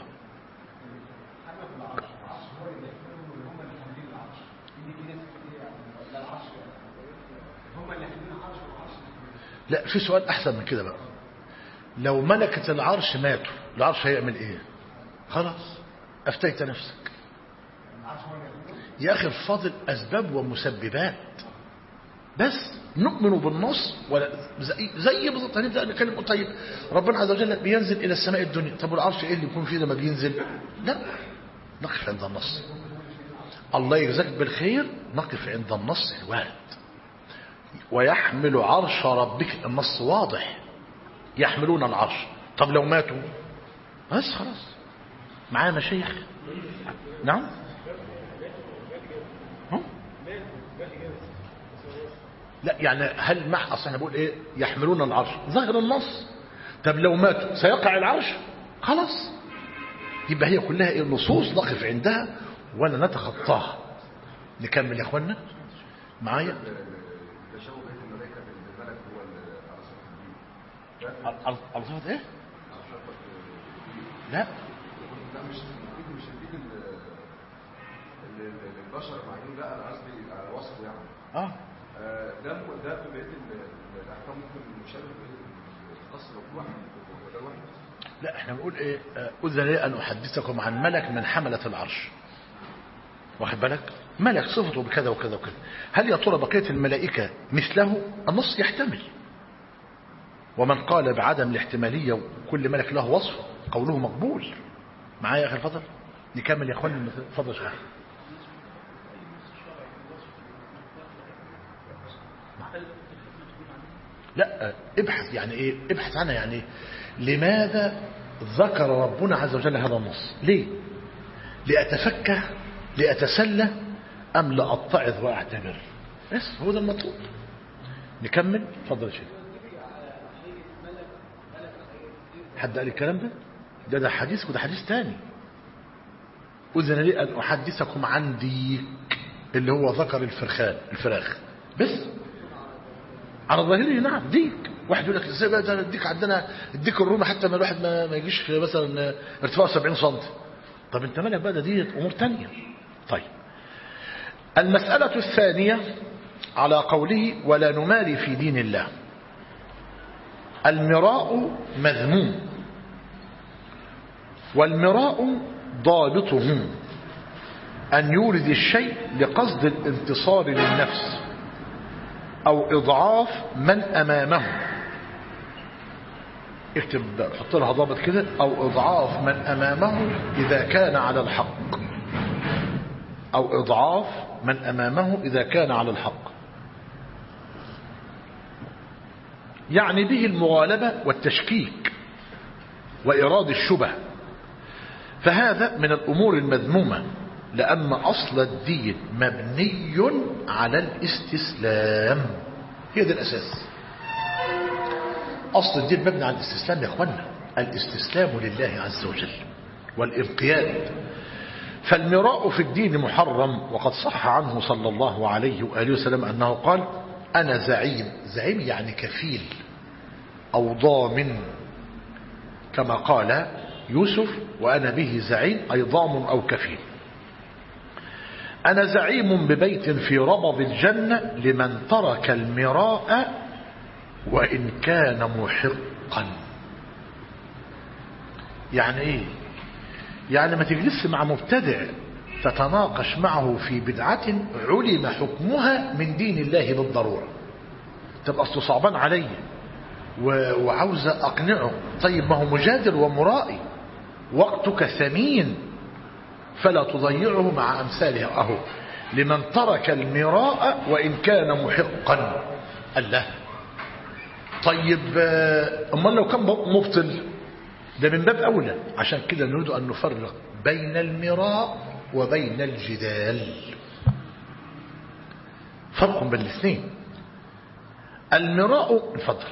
لا، في سؤال أحسن من كده بقى. لو ملكة العرش ماتوا، العرش هيعمل إيه؟ خلاص أفتيت نفسك يا أخي. الفاضل أسباب ومسببات، بس نؤمن بالنص ولا زي بالظبط. هنبدأ نتكلم طيب ربنا عز وجل بينزل إلى السماء الدنيا، طب والعرش إيه اللي يكون فيه لما بينزل؟ لا، نقف عند النص. الله يجزاك بالخير، نقف عند النص الوارد. ويحمل عرش ربك، النص واضح، يحملون العرش. طب لو ماتوا بس خلاص. معايا مشايخ؟ نعم. لا يعني هل مع اصلا انا بقول ايه؟ يحملون العرش ظاهر النص. طب لو ماتوا سيقع العرش؟ خلاص. يبقى هي كلها ايه؟ نصوص نقف عندها ولا نتخطاها. نكمل يا اخوانا معايا. تشابه بين الملائكة بالملك هو على صفة الدين. على صفة ايه؟ لا مش الدين اللي البشر معينين، لا انا قصدي على وصفه يعني. ده في بقيه الاحكام ممكن مشابه الخاص لو واحد وده واحد. لا احنا بنقول ايه؟ اذن لي ان احدثكم عن ملك من حملة العرش. واخد بالك؟ ملك صفته بكذا وكذا وكذا. هل يا ترى بقية الملائكة مثله؟ النص يحتمل. ومن قال بعدم الاحتمالية وكل ملك له وصف قوله مقبول. معايا يا اخي الفضل؟ نكمل يا اخواني. اتفضل يا شيخ. لا ابحث يعني ايه؟ ابحث عنها يعني ايه؟ لماذا ذكر ربنا عز وجل هذا النص؟ ليه؟ لأتفكه؟ لأتسلى؟ أم لأتعظ وأعتبر؟ بس هو ده المطلوب. نكمل. اتفضل يا شيخ. حد قال الكلام ده؟ ده حديث وده حديث تاني. أذن لي أن أحدثكم عن ديك اللي هو ذكر الفراخ بس على ظاهره. نعم ديك. واحد يقول لك ازاي بقى ده الديك عندنا الديك الرومي حتى ما الواحد ما يجيش مثلا ارتفاعه 70 سم. طب انت مالك بقى؟ دي امور تانية. طيب المسألة الثانية على قوله ولا نماري في دين الله. المراء مذموم، والمراء ضابطه أن يورد الشيء لقصد الانتصار للنفس أو إضعاف من أمامه. اكتب حط لها ضابط كده، أو إضعاف من أمامه إذا كان على الحق، أو إضعاف من أمامه إذا كان على الحق. يعني به المغالبة والتشكيك وإراد الشبه. فهذا من الأمور المذمومة، لأن أصل الدين مبني على الاستسلام. هي ده الأساس. أصل الدين مبني على الاستسلام يا أخوانا. الاستسلام لله عز وجل والانقياد. فالمراء في الدين محرم، وقد صح عنه صلى الله عليه وآله وسلم أنه قال أنا زعيم. زعيم يعني كفيل أو ضامن، كما قال يوسف وأنا به زعيم، أي ضامن أو كفيل. أنا زعيم ببيت في ربض الجنة لمن ترك المراء وإن كان محقا. يعني إيه؟ يعني ما تجلس مع مبتدع تتناقش معه في بدعة علم حكمها من دين الله بالضرورة. تبقى أصله صعبان علي وعاوز أقنعه. طيب ما هو مجادل ومرائي، وقتك ثمين فلا تضيعه مع أمثاله. أهو لمن ترك المراء وإن كان محقا. الله. طيب أما لو كان مبطل ده من باب أولى. عشان كده نريد أن نفرق بين المراء وبين الجدال. فرق بين الاثنين. المراء اتفضل.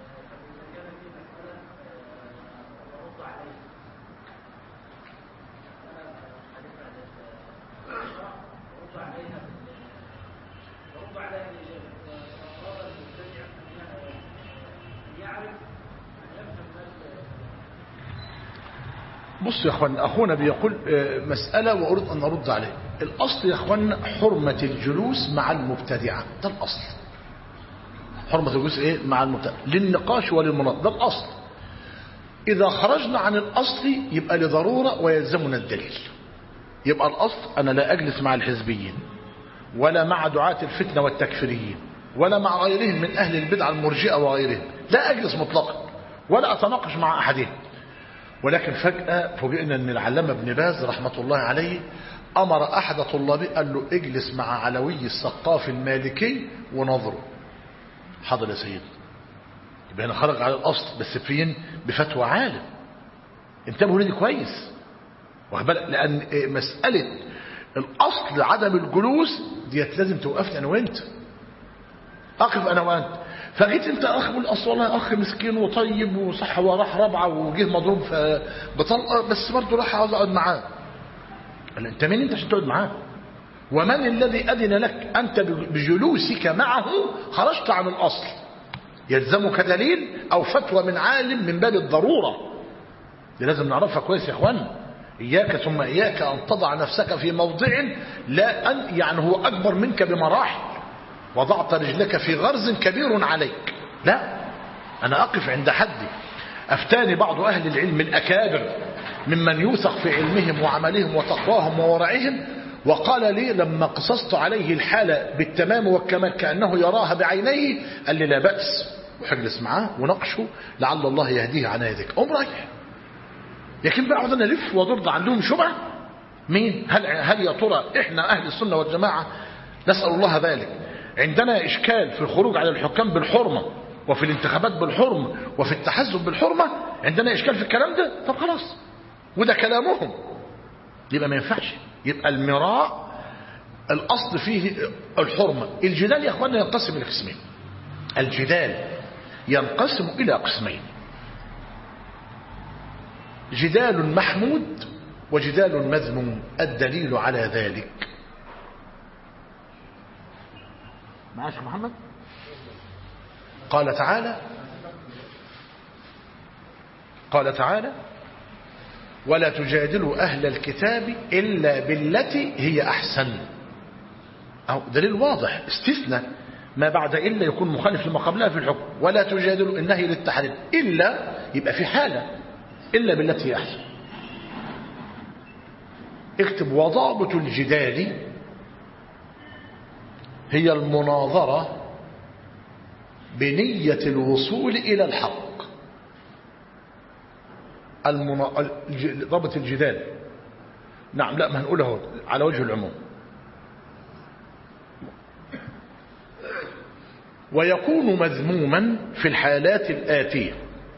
بص يا اخوان، اخونا بيقول مسألة واريد ان ارد عليه. الاصل يا اخوان حرمة الجلوس مع المبتدعة. ده الاصل. حرمة الجلوس ايه مع المبتدعة للنقاش وللمناظرة. ده الاصل. اذا خرجنا عن الاصل يبقى لضرورة ويلزمنا الدليل. يبقى الاصل انا لا اجلس مع الحزبيين ولا مع دعاة الفتنة والتكفيريين ولا مع غيرهم من اهل البدع المرجئة وغيرهم. لا اجلس مطلقا ولا اتناقش مع احدهم. ولكن فجأة فوجئنا ان العلامة ابن باز رحمة الله عليه امر احد طلابه قال له اجلس مع علوي السقاف المالكي ونظره. حاضر يا سيدي. يبقى هنا خرج على الاصل، بس فين؟ بفتوى عالم. انتبهوا لدي كويس. لان مسألة الاصل عدم الجلوس ديت لازم توقفني انا وانت. اقف انا وانت. فجيت انت اخ من الاصل والله اخ مسكين وطيب وصح وراح رابعه وجه مضروب بطلقه، بس برضه راح عاوز اقعد معاه. قال انت مين انت عشان تقعد معاه؟ ومن الذي أذن لك؟ أنت بجلوسك معه خرجت عن الأصل. يلزمك دليل أو فتوى من عالم من باب الضرورة. دي لازم نعرفها كويس يا إخوان. إياك ثم إياك أن تضع نفسك في موضع لا أن يعني هو أكبر منك بمراحل، وضعت رجلك في غرز كبير عليك. لا، أنا أقف عند حدي. أفتاني بعض أهل العلم الأكابر ممن يوثق في علمهم وعملهم وتقواهم وورعهم، وقال لي لما قصصت عليه الحالة بالتمام والكمال كأنه يراها بعينيه، قال لي لا بأس، وحجلس معاه ونقشه لعل الله يهديه عن يدك. رايح. لكن بقعد أنا ألف وضرد عندهم شبهة. مين؟ هل يا ترى إحنا أهل السنة والجماعة نسأل الله ذلك عندنا إشكال في الخروج على الحكام بالحرمة، وفي الانتخابات بالحرمة، وفي التحزب بالحرمة؟ عندنا إشكال في الكلام ده؟ طب خلاص، وده كلامهم، يبقى ما ينفعش. يبقى المراء الأصل فيه الحرمة. الجدال يا أخوانا ينقسم إلى قسمين. الجدال ينقسم إلى قسمين: جدال محمود وجدال مذموم. الدليل على ذلك معاش محمد قال تعالى ولا تجادلوا أهل الكتاب إلا بالتي هي أحسن. أو دليل واضح، استثنى ما بعد إلا يكون مخالف لما قبلها في الحكم. ولا تجادلوا، النهي للتحريم، إلا يبقى في حالة إلا بالتي هي أحسن. اكتب: وضابط الجدال هي المناظرة بنية الوصول إلى الحق. ضابط الجدال، نعم، لا، ما هنقوله على وجه العموم. ويكون مذموما في الحالات الآتية: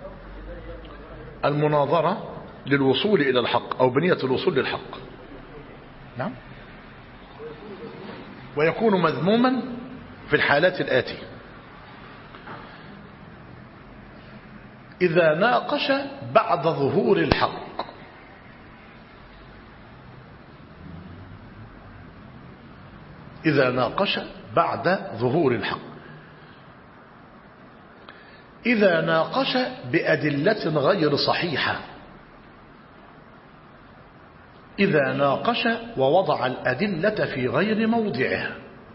المناظرة للوصول إلى الحق أو بنية الوصول للحق. نعم. ويكون مذموما في الحالات الآتية: إذا ناقش بعد ظهور الحق، إذا ناقش بعد ظهور الحق، إذا ناقش بأدلة غير صحيحة، إذا ناقش ووضع الأدلة في غير موضعها.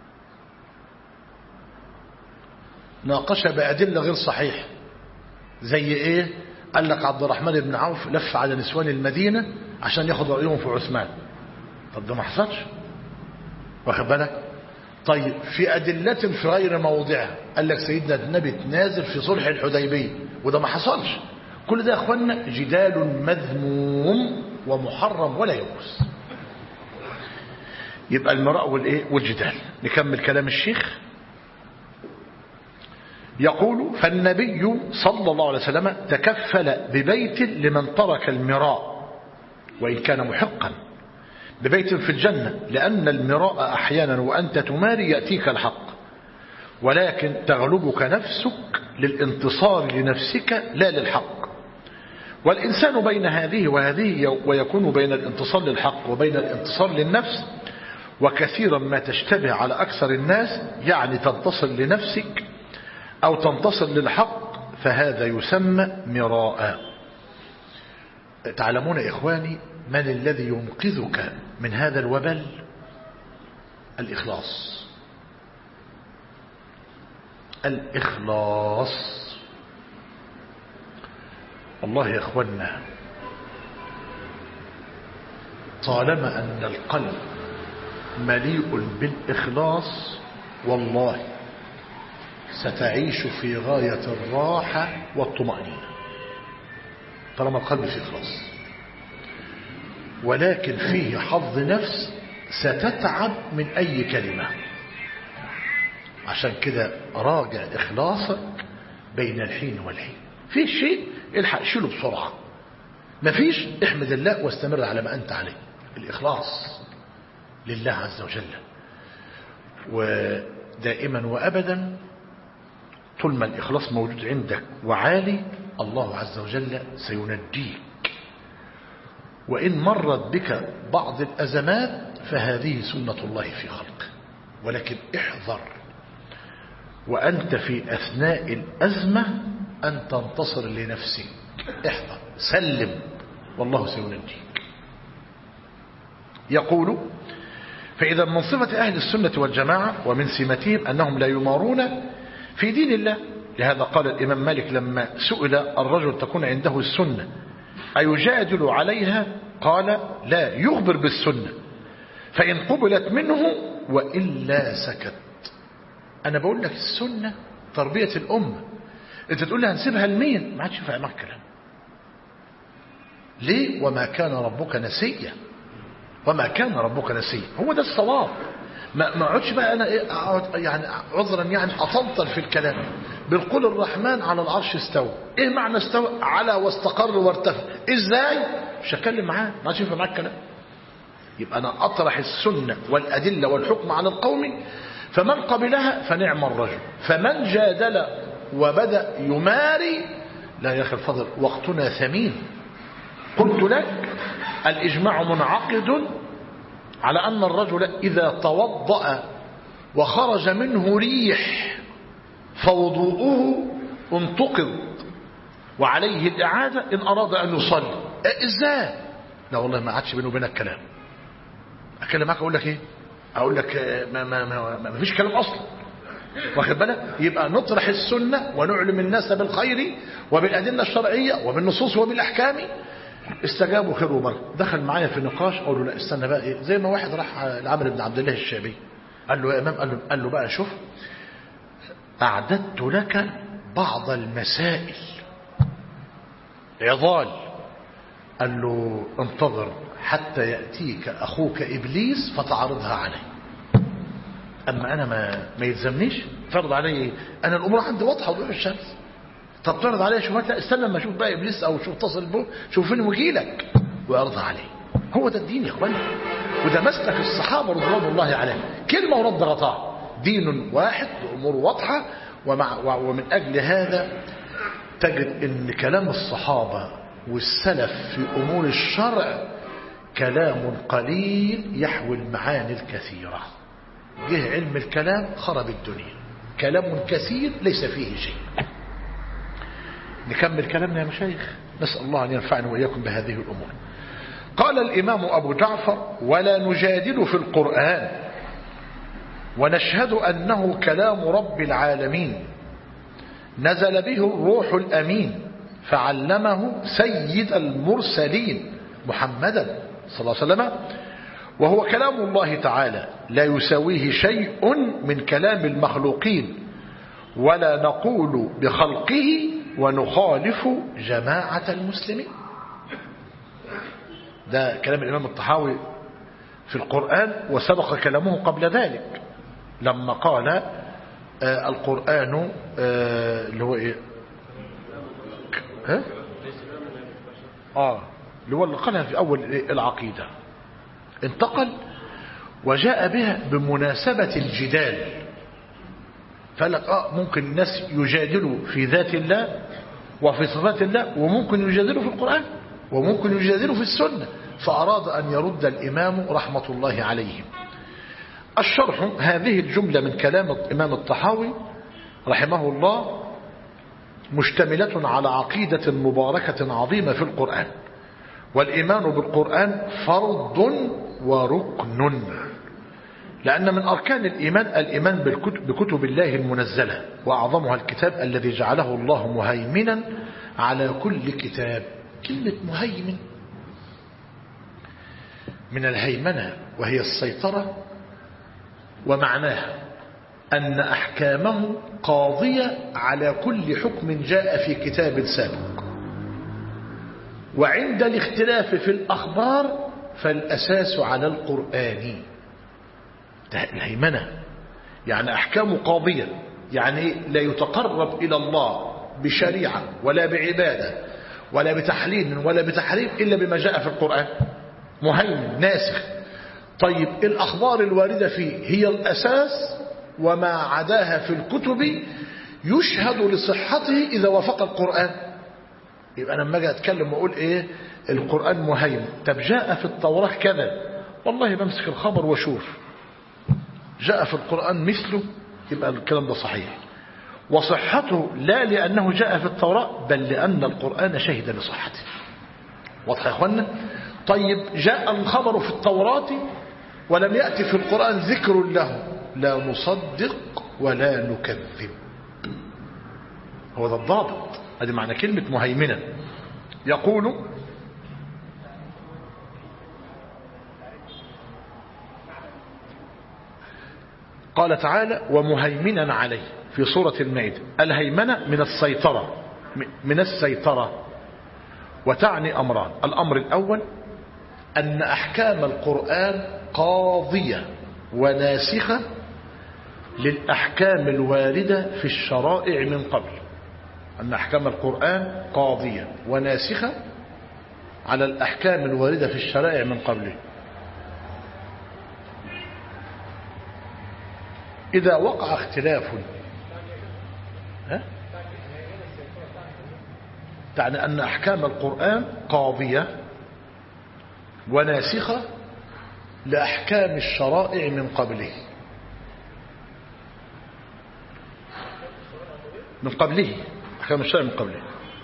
ناقش بأدلة غير صحيحة زي إيه؟ قال لك عبد الرحمن بن عوف لف على نسوان المدينة عشان ياخد رأيهم في عثمان. طب ده ما حصلش، واخد بالك؟ طيب في أدلة في غير موضعها، قال لك سيدنا النبي تنازل في صلح الحديبية، وده ما حصلش. كل ده يا أخوانا جدال مذموم ومحرم ولا يجوز. يبقى المراء والجدال. نكمل كلام الشيخ. يقول: فالنبي صلى الله عليه وسلم تكفل ببيت لمن ترك المراء وإن كان محقا، ببيت في الجنة، لأن المراء أحيانا وأنت تماري يأتيك الحق، ولكن تغلبك نفسك للانتصار لنفسك لا للحق. والإنسان بين هذه وهذه، ويكون بين الانتصار للحق وبين الانتصار للنفس. وكثيرا ما تشتبه على أكثر الناس، يعني تنتصر لنفسك أو تنتصر للحق، فهذا يسمى مراء. تعلمون يا إخواني من الذي ينقذك من هذا الوبل؟ الإخلاص. الإخلاص. والله يا إخوانا طالما أن القلب مليء بالإخلاص، والله ستعيش في غاية الراحة والطمأنينة طالما القلب فيه إخلاص. ولكن فيه حظ نفس، ستتعب من أي كلمة. عشان كده راجع إخلاصك بين الحين والحين. في شيء الحق شيله بسرعة، مفيش احمد الله واستمر على ما أنت عليه. الإخلاص لله عز وجل، ودائما وأبدا طول ما الإخلاص موجود عندك وعالي، الله عز وجل سينجيك. وإن مرت بك بعض الأزمات فهذه سنة الله في خلقه. ولكن احذر وأنت في أثناء الأزمة أن تنتصر لنفسك. احذر، سلم والله سينجيك. يقول: فإذا من صفة أهل السنة والجماعة ومن سمتهم أنهم لا يمارون في دين الله. لهذا قال الإمام مالك لما سئل الرجل تكون عنده السنة أيجادل عليها؟ قال: لا، يخبر بالسنة فإن قبلت منه وإلا سكت. أنا بقول لك السنة تربية الأمة، أنت تقول لي هنسيبها لمين؟ ما عادش ينفع معك كلام. ليه؟ وما كان ربك نسيا، وما كان ربك نسيا. هو ده الصواب. ما اقعدش بقى انا يعني عذرا يعني اطنطل في الكلام. بنقول الرحمن على العرش استوى. ايه معنى استوى؟ على واستقر وارتفع. ازاي؟ مش هتكلم معاه، ما عادش ينفع معاك كلام. يبقى انا اطرح السنه والادله والحكم على القوم، فمن قبلها فنعم الرجل، فمن جادل وبدا يماري لا يا اخي الفضل وقتنا ثمين. قلت لك الإجماع منعقد على أن الرجل إذا توضأ وخرج منه ريح فوضوءه انتقض وعليه الإعادة إن أراد أن يصلي. إزاي؟ لا والله ما عادش بينه وبينك كلام. أكلم معك أقول لك إيه؟ أقول لك ما فيش كلام أصلا. واخد بالك؟ يبقى نطرح السنة ونعلم الناس بالخير وبالأدلة الشرعية وبالنصوص وبالأحكام. استجابوا خير وبركه. دخل معايا في نقاش، اقول له لا استنى بقى ايه، زي ما واحد راح لعمرو بن عبد الله الشامي قال له يا امام، قال له بقى شوف اعددت لك بعض المسائل عضال. قال له انتظر حتى ياتيك اخوك ابليس فتعرضها عليه. اما انا ما يلزمنيش فرض علي، انا الامور عندي واضحه وضوح الشمس. طب تعرض عليه شوفات؟ لا استنى لما اشوف بقى ابليس او شوف اتصل به شوفني واجي لك واعرضها عليه. هو ده الدين يا اخواني، وده مسلك الصحابه رضوان الله عليهم. كلمه ورد غطاء، دين واحد بامور واضحه. ومن اجل هذا تجد ان كلام الصحابه والسلف في امور الشرع كلام قليل يحوي المعاني الكثيره. جه علم الكلام خرب الدنيا، كلام كثير ليس فيه شيء. نكمل كلامنا يا مشايخ، نسأل الله أن ينفعنا وإياكم بهذه الأمور. قال الإمام أبو جعفر: ولا نجادل في القرآن ونشهد أنه كلام رب العالمين نزل به الروح الأمين فعلمه سيد المرسلين محمدا صلى الله عليه وسلم، وهو كلام الله تعالى لا يساويه شيء من كلام المخلوقين، ولا نقول بخلقه ونخالف جماعة المسلمين. ده كلام الإمام الطحاوي في القرآن، وسبق كلامه قبل ذلك لما قال القرآن اللي هو ايه اللي هو اللي قالها في أول العقيدة، انتقل وجاء بها بمناسبة الجدال. فقال لك ممكن الناس يجادلوا في ذات الله وفي صفات الله، وممكن يجادلوا في القرآن، وممكن يجادلوا في السنة. فأراد أن يرد الإمام رحمة الله عليه. الشرح: هذه الجملة من كلام الإمام الطحاوي رحمه الله مشتملة على عقيدة مباركة عظيمة في القرآن، والإيمان بالقرآن فرض وركن، لأن من أركان الإيمان الإيمان بكتب الله المنزلة، وأعظمها الكتاب الذي جعله الله مهيمنا على كل كتاب. كلمة مهيمن من الهيمنة وهي السيطرة، ومعناها أن أحكامه قاضية على كل حكم جاء في كتاب سابق، وعند الاختلاف في الأخبار فالأساس على القرآن. الهيمنة يعني أحكام قاضية، يعني لا يتقرب إلى الله بشريعة ولا بعبادة ولا بتحليل ولا بتحريم إلا بما جاء في القرآن. مهيمن ناسخ. طيب الأخبار الواردة فيه هي الأساس، وما عداها في الكتب يشهد لصحته إذا وافق القرآن. يبقى أنا لما أجي أتكلم وأقول إيه القرآن مهيمن، طب جاء في التوراة كذا، والله بمسك الخبر واشوف جاء في القرآن مثله يبقى الكلام ده صحيح، وصحته لا لأنه جاء في التوراة بل لأن القرآن شهد لصحته. واضح يا اخوانا؟ طيب جاء الخبر في التوراة ولم يأتي في القرآن ذكر له، لا نصدق ولا نكذب. هو ده الضابط، هذه معنى كلمة مهيمنا. يقول قال تعالى ومهيمنا عليه في سورة المائدة. الهيمنة من السيطرة وتعني أمران. الأمر الأول أن أحكام القرآن قاضية وناسخة للأحكام الواردة في الشرائع من قبل. أن أحكام القرآن قاضية وناسخة على الأحكام الواردة في الشرائع من قبله. إذا وقع اختلاف تعني أن أحكام القرآن قاضية وناسخة لأحكام الشرائع من قبله. أحكام الشرائع من قبله.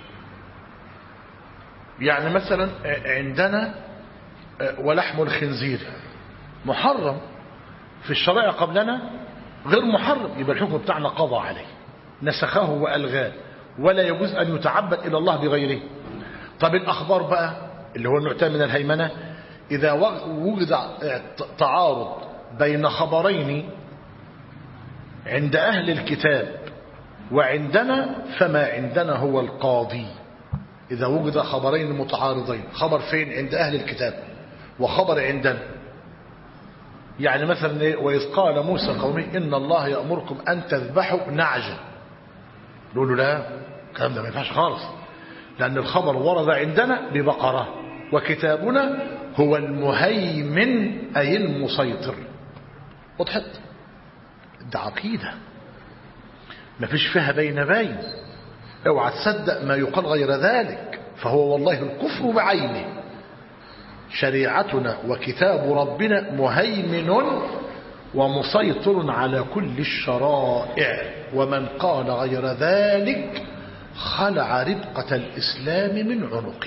يعني مثلا عندنا ولحم الخنزير محرم في الشرائع قبلنا غير محرم، يبقى الحكم بتاعنا قضى عليه نسخه وألغاه ولا يجوز أن يتعبد إلى الله بغيره. طب الأخبار بقى اللي هو النوع من الهيمنة، إذا وجد تعارض بين خبرين عند أهل الكتاب وعندنا فما عندنا هو القاضي. إذا وجد خبرين متعارضين، خبر فين؟ عند أهل الكتاب وخبر عندنا. يعني مثلا وإذ قال موسى قومه إن الله يأمركم أن تذبحوا نعجة، نقول له لا، الكلام ده ما ينفعش خالص، لأن الخبر ورد عندنا ببقرة وكتابنا هو المهيمن أي المسيطر. وضحت؟ ده عقيدة ما فيش فيها بين اوعى تصدق ما يقال غير ذلك، فهو والله الكفر بعينه. شريعتنا وكتاب ربنا مهيمن ومسيطر على كل الشرائع، ومن قال غير ذلك خلع ربقة الإسلام من عنقه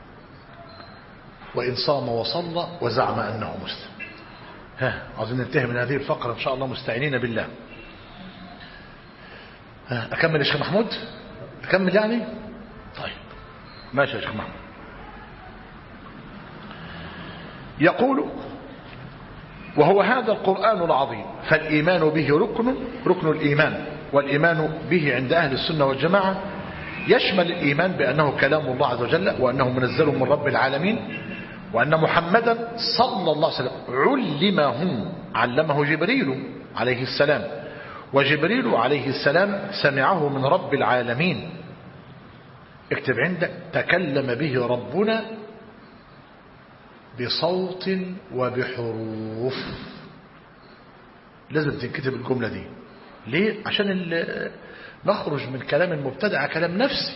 وإن صام وصلى وزعم أنه مسلم. عايزين ننتهي من هذه الفقرة إن شاء الله مستعينين بالله. أكمل يا شيخ محمود؟ أكمل يعني؟ طيب ماشي يا شيخ محمود. يقول وهو هذا القرآن العظيم فالإيمان به ركن الإيمان، والإيمان به عند أهل السنة والجماعة يشمل الإيمان بأنه كلام الله عز وجل وأنه منزل من رب العالمين، وأن محمدا صلى الله عليه وسلم علمه جبريل عليه السلام، وجبريل عليه السلام سمعه من رب العالمين. اكتب عندك تكلم به ربنا بصوت وبحروف. لازم تنكتب الجملة دي. ليه؟ عشان نخرج من كلام المبتدع كلام نفسي.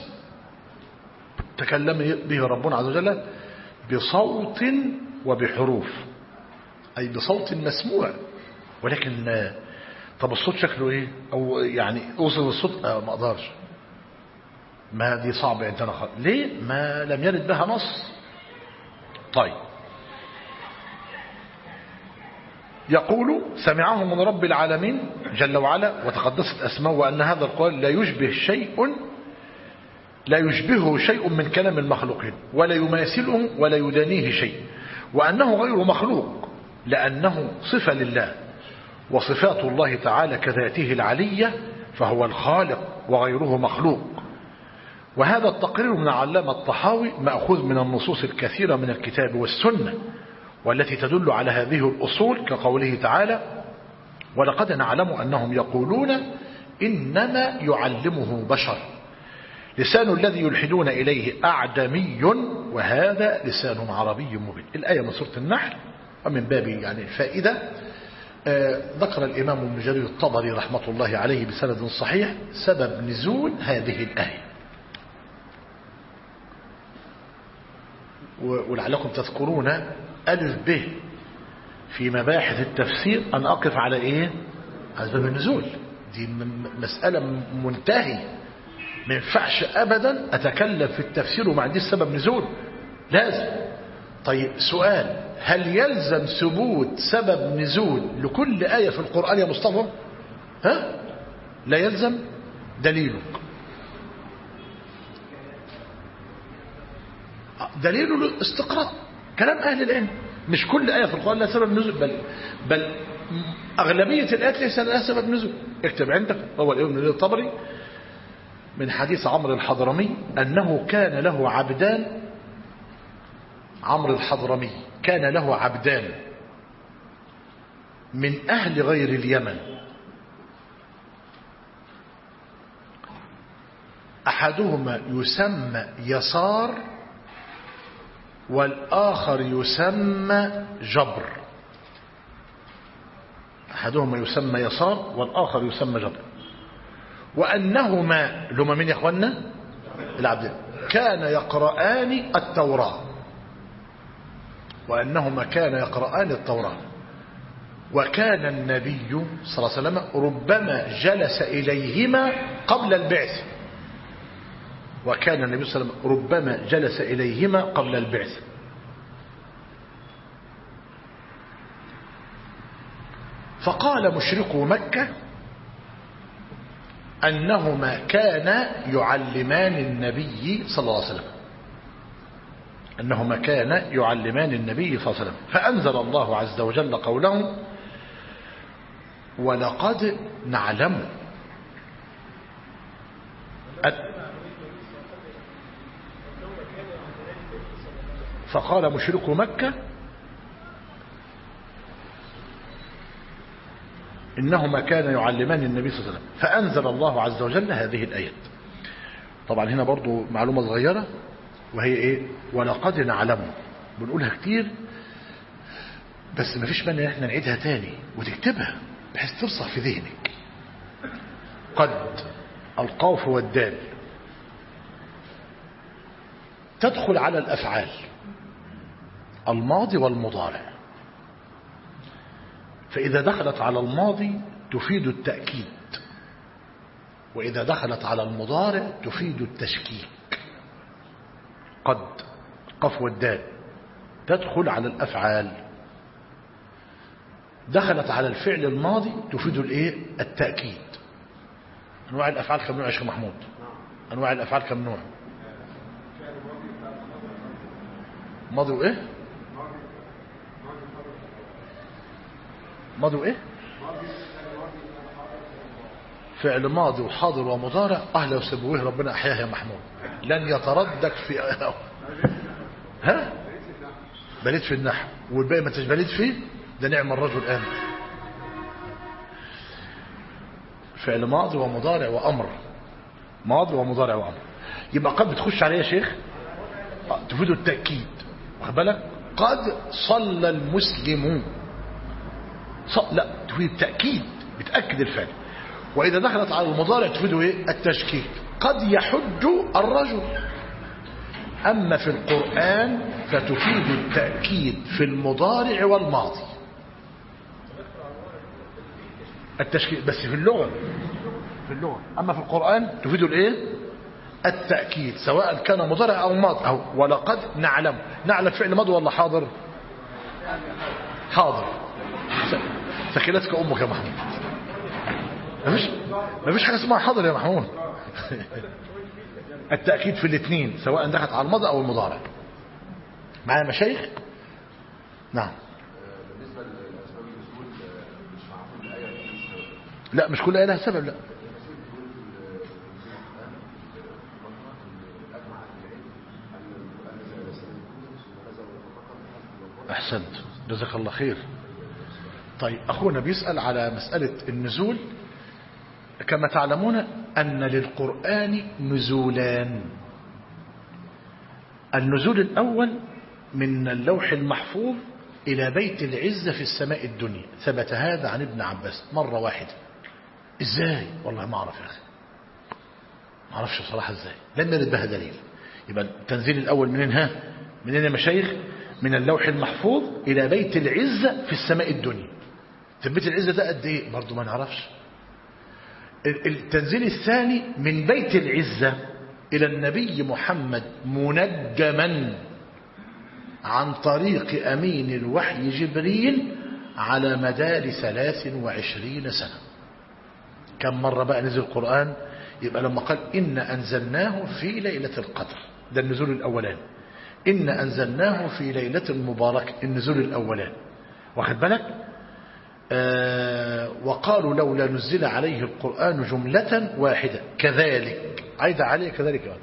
تكلم به ربنا عز وجل بصوت وبحروف، أي بصوت مسموع. ولكن طب الصوت شكله ايه؟ او يعني اوصف الصوت ما اقدرش، ما دي صعبة عندنا خالص. ليه؟ ما لم يرد بها نص. طيب يقول سمعه من رب العالمين جل وعلا وتقدست أسماءه، وأن هذا القرآن لا يشبهه شيء من كلام المخلوقين ولا يماثله ولا يدانيه شيء، وأنه غير مخلوق لأنه صفة لله، وصفات الله تعالى كذاته العلية فهو الخالق وغيره مخلوق. وهذا التقرير من علامة الطحاوي مأخوذ من النصوص الكثيرة من الكتاب والسنة والتي تدل على هذه الأصول، كقوله تعالى ولقد نعلم أنهم يقولون إنما يعلمه بشر، لسان الذي يلحدون إليه أعجمي وهذا لسان عربي مبين. الآية من سورة النحل. ومن باب يعني الفائدة ذكر الإمام ابن جرير الطبري رحمة الله عليه بسند صحيح سبب نزول هذه الآية، ولعلكم تذكرون ألف به في مباحث التفسير أن أقف على إيه؟ أسباب النزول. دي مسألة منتهي، ما ينفعش أبدا أتكلم في التفسير وما عنديش سبب نزول، لازم. طيب سؤال، هل يلزم ثبوت سبب نزول لكل آية في القرآن يا مصطفى؟ ها؟ لا يلزم. دليلك الاستقراء، كلام أهل العلم. مش كل آية في القرآن لها سبب نزول، بل أغلبية الآيات ليس لها سبب نزول. اكتب عندك هو الإمام ابن الطبري من حديث عمرو الحضرمي أنه كان له عبدان. عمرو الحضرمي كان له عبدان من أهل غير اليمن، أحدهما يسمى يسار والآخر يسمى جبر. أحدهما يسمى يسار والآخر يسمى جبر. وأنهما لما من يا إخوانا العبدين كان يقرآن التوراة، وأنهما كان يقرآن التوراة. وكان النبي صلى الله عليه وسلم ربما جلس إليهما قبل البعث. وكان النبي صلى الله عليه وسلم ربما جلس إليهما قبل البعث. فقال مشركو مكة أنهما كانا يعلمان النبي صلى الله عليه وسلم، أنهما كانا يعلمان النبي صلى الله عليه وسلم. فأنزل الله عز وجل قوله ولقد نعلم. فقال مشركو مكة إنهما كان يعلمان النبي صلى الله عليه وسلم. فأنزل الله عز وجل هذه الآيات. طبعا هنا برضو معلومة صغيرة، وهي إيه؟ ولقد نعلم. بنقولها كتير بس ما فيش مانع احنا نعيدها تاني وتكتبها بحيث ترسخ في ذهنك. قد القاف والدال تدخل على الأفعال الماضي والمضارع، فإذا دخلت على الماضي تفيد التأكيد، وإذا دخلت على المضارع تفيد التشكيك. قد القاف والدال تدخل على الأفعال، دخلت على الفعل الماضي تفيد الايه؟ التأكيد. أنواع الأفعال كم نوع يا شيخ محمود؟ أنواع الأفعال كم نوع؟ ماضي وإيه؟ ماضي وإيه؟ فعل ماضي وحاضر ومضارع. أهلا وسبوه ربنا أحياه يا محمود، لن يتردك في ها؟ بليت في النحو والباقي ما تجبليت فيه، ده نعم الرجل آمن. فعل ماضي ومضارع وأمر، ماضي ومضارع وأمر. يبقى قد بتخش عليه يا شيخ تفيد التأكيد، واخد بالك؟ قد صلى المسلمون، لا تفيد التأكيد، بتأكد الفعل. وإذا دخلت على المضارع تفيد ايه؟ التشكيك. قد يحج الرجل. أما في القرآن فتفيد التأكيد في المضارع والماضي، التشكيك بس في اللغة، في اللغة. أما في القرآن تفيد الايه؟ التأكيد، سواء كان مضارع أو ماضي. أو ولقد نعلم، نعلم فعل ماضي ولا حاضر؟ حاضر. ثكلتك أمك يا محمود. مفيش حاجة اسمها حاضر يا محمود. التأكيد في الاثنين سواء دخلت على الماضي أو المضارع. معايا مشايخ؟ نعم. بالنسبة لأسباب النزول مش معقول الآية لا مش كل آية لها سبب، لا. أحسنت جزاك الله خير. طيب أخونا بيسأل على مسألة النزول. كما تعلمون أن للقرآن نزولان. النزول الأول من اللوح المحفوظ إلى بيت العزة في السماء الدنيا، ثبت هذا عن ابن عباس مرة واحدة. إزاي؟ والله ما أعرف يا أخي، ما أعرفش بصراحة إزاي، لم يرد بها دليل. يبقى التنزيل الأول منين؟ ها؟ منين يا مشايخ؟ من اللوح المحفوظ إلى بيت العزة في السماء الدنيا. بيت العزة ده قد إيه برضو ما نعرفش. التنزيل الثاني من بيت العزة إلى النبي محمد منجما عن طريق أمين الوحي جبريل على مدار 23 سنة. كم مرة بقى نزل القرآن؟ يبقى لما قال إن أنزلناه في ليلة القدر، ده النزول الأولان. إن أنزلناه في ليلة مباركة، النزول الأولان. واخد بالك؟ وقالوا لولا نزل عليه القرآن جملة واحدة كذلك، عايد عليه كذلك.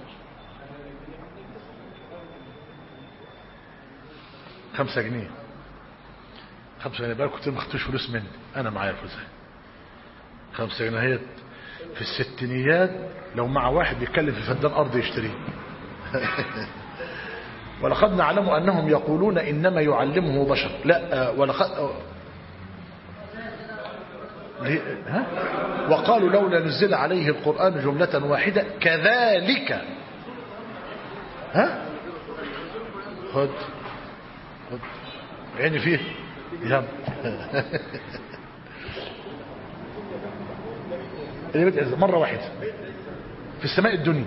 5 جنيه 5 جنيه بقى كنت ما خدتوش فلوس مني، أنا معايا فلوس 5 جنيه هي في الستينيات لو مع واحد بيتكلم في فدان أرض يشتريه. ولقد نعلم أنهم يقولون إنما يعلمه بشر، لا ولقد ها؟ وقالوا لولا نزل عليه القرآن جملة واحدة كذلك. ها خد عيني فيه يا مرة واحدة في السماء الدنيا.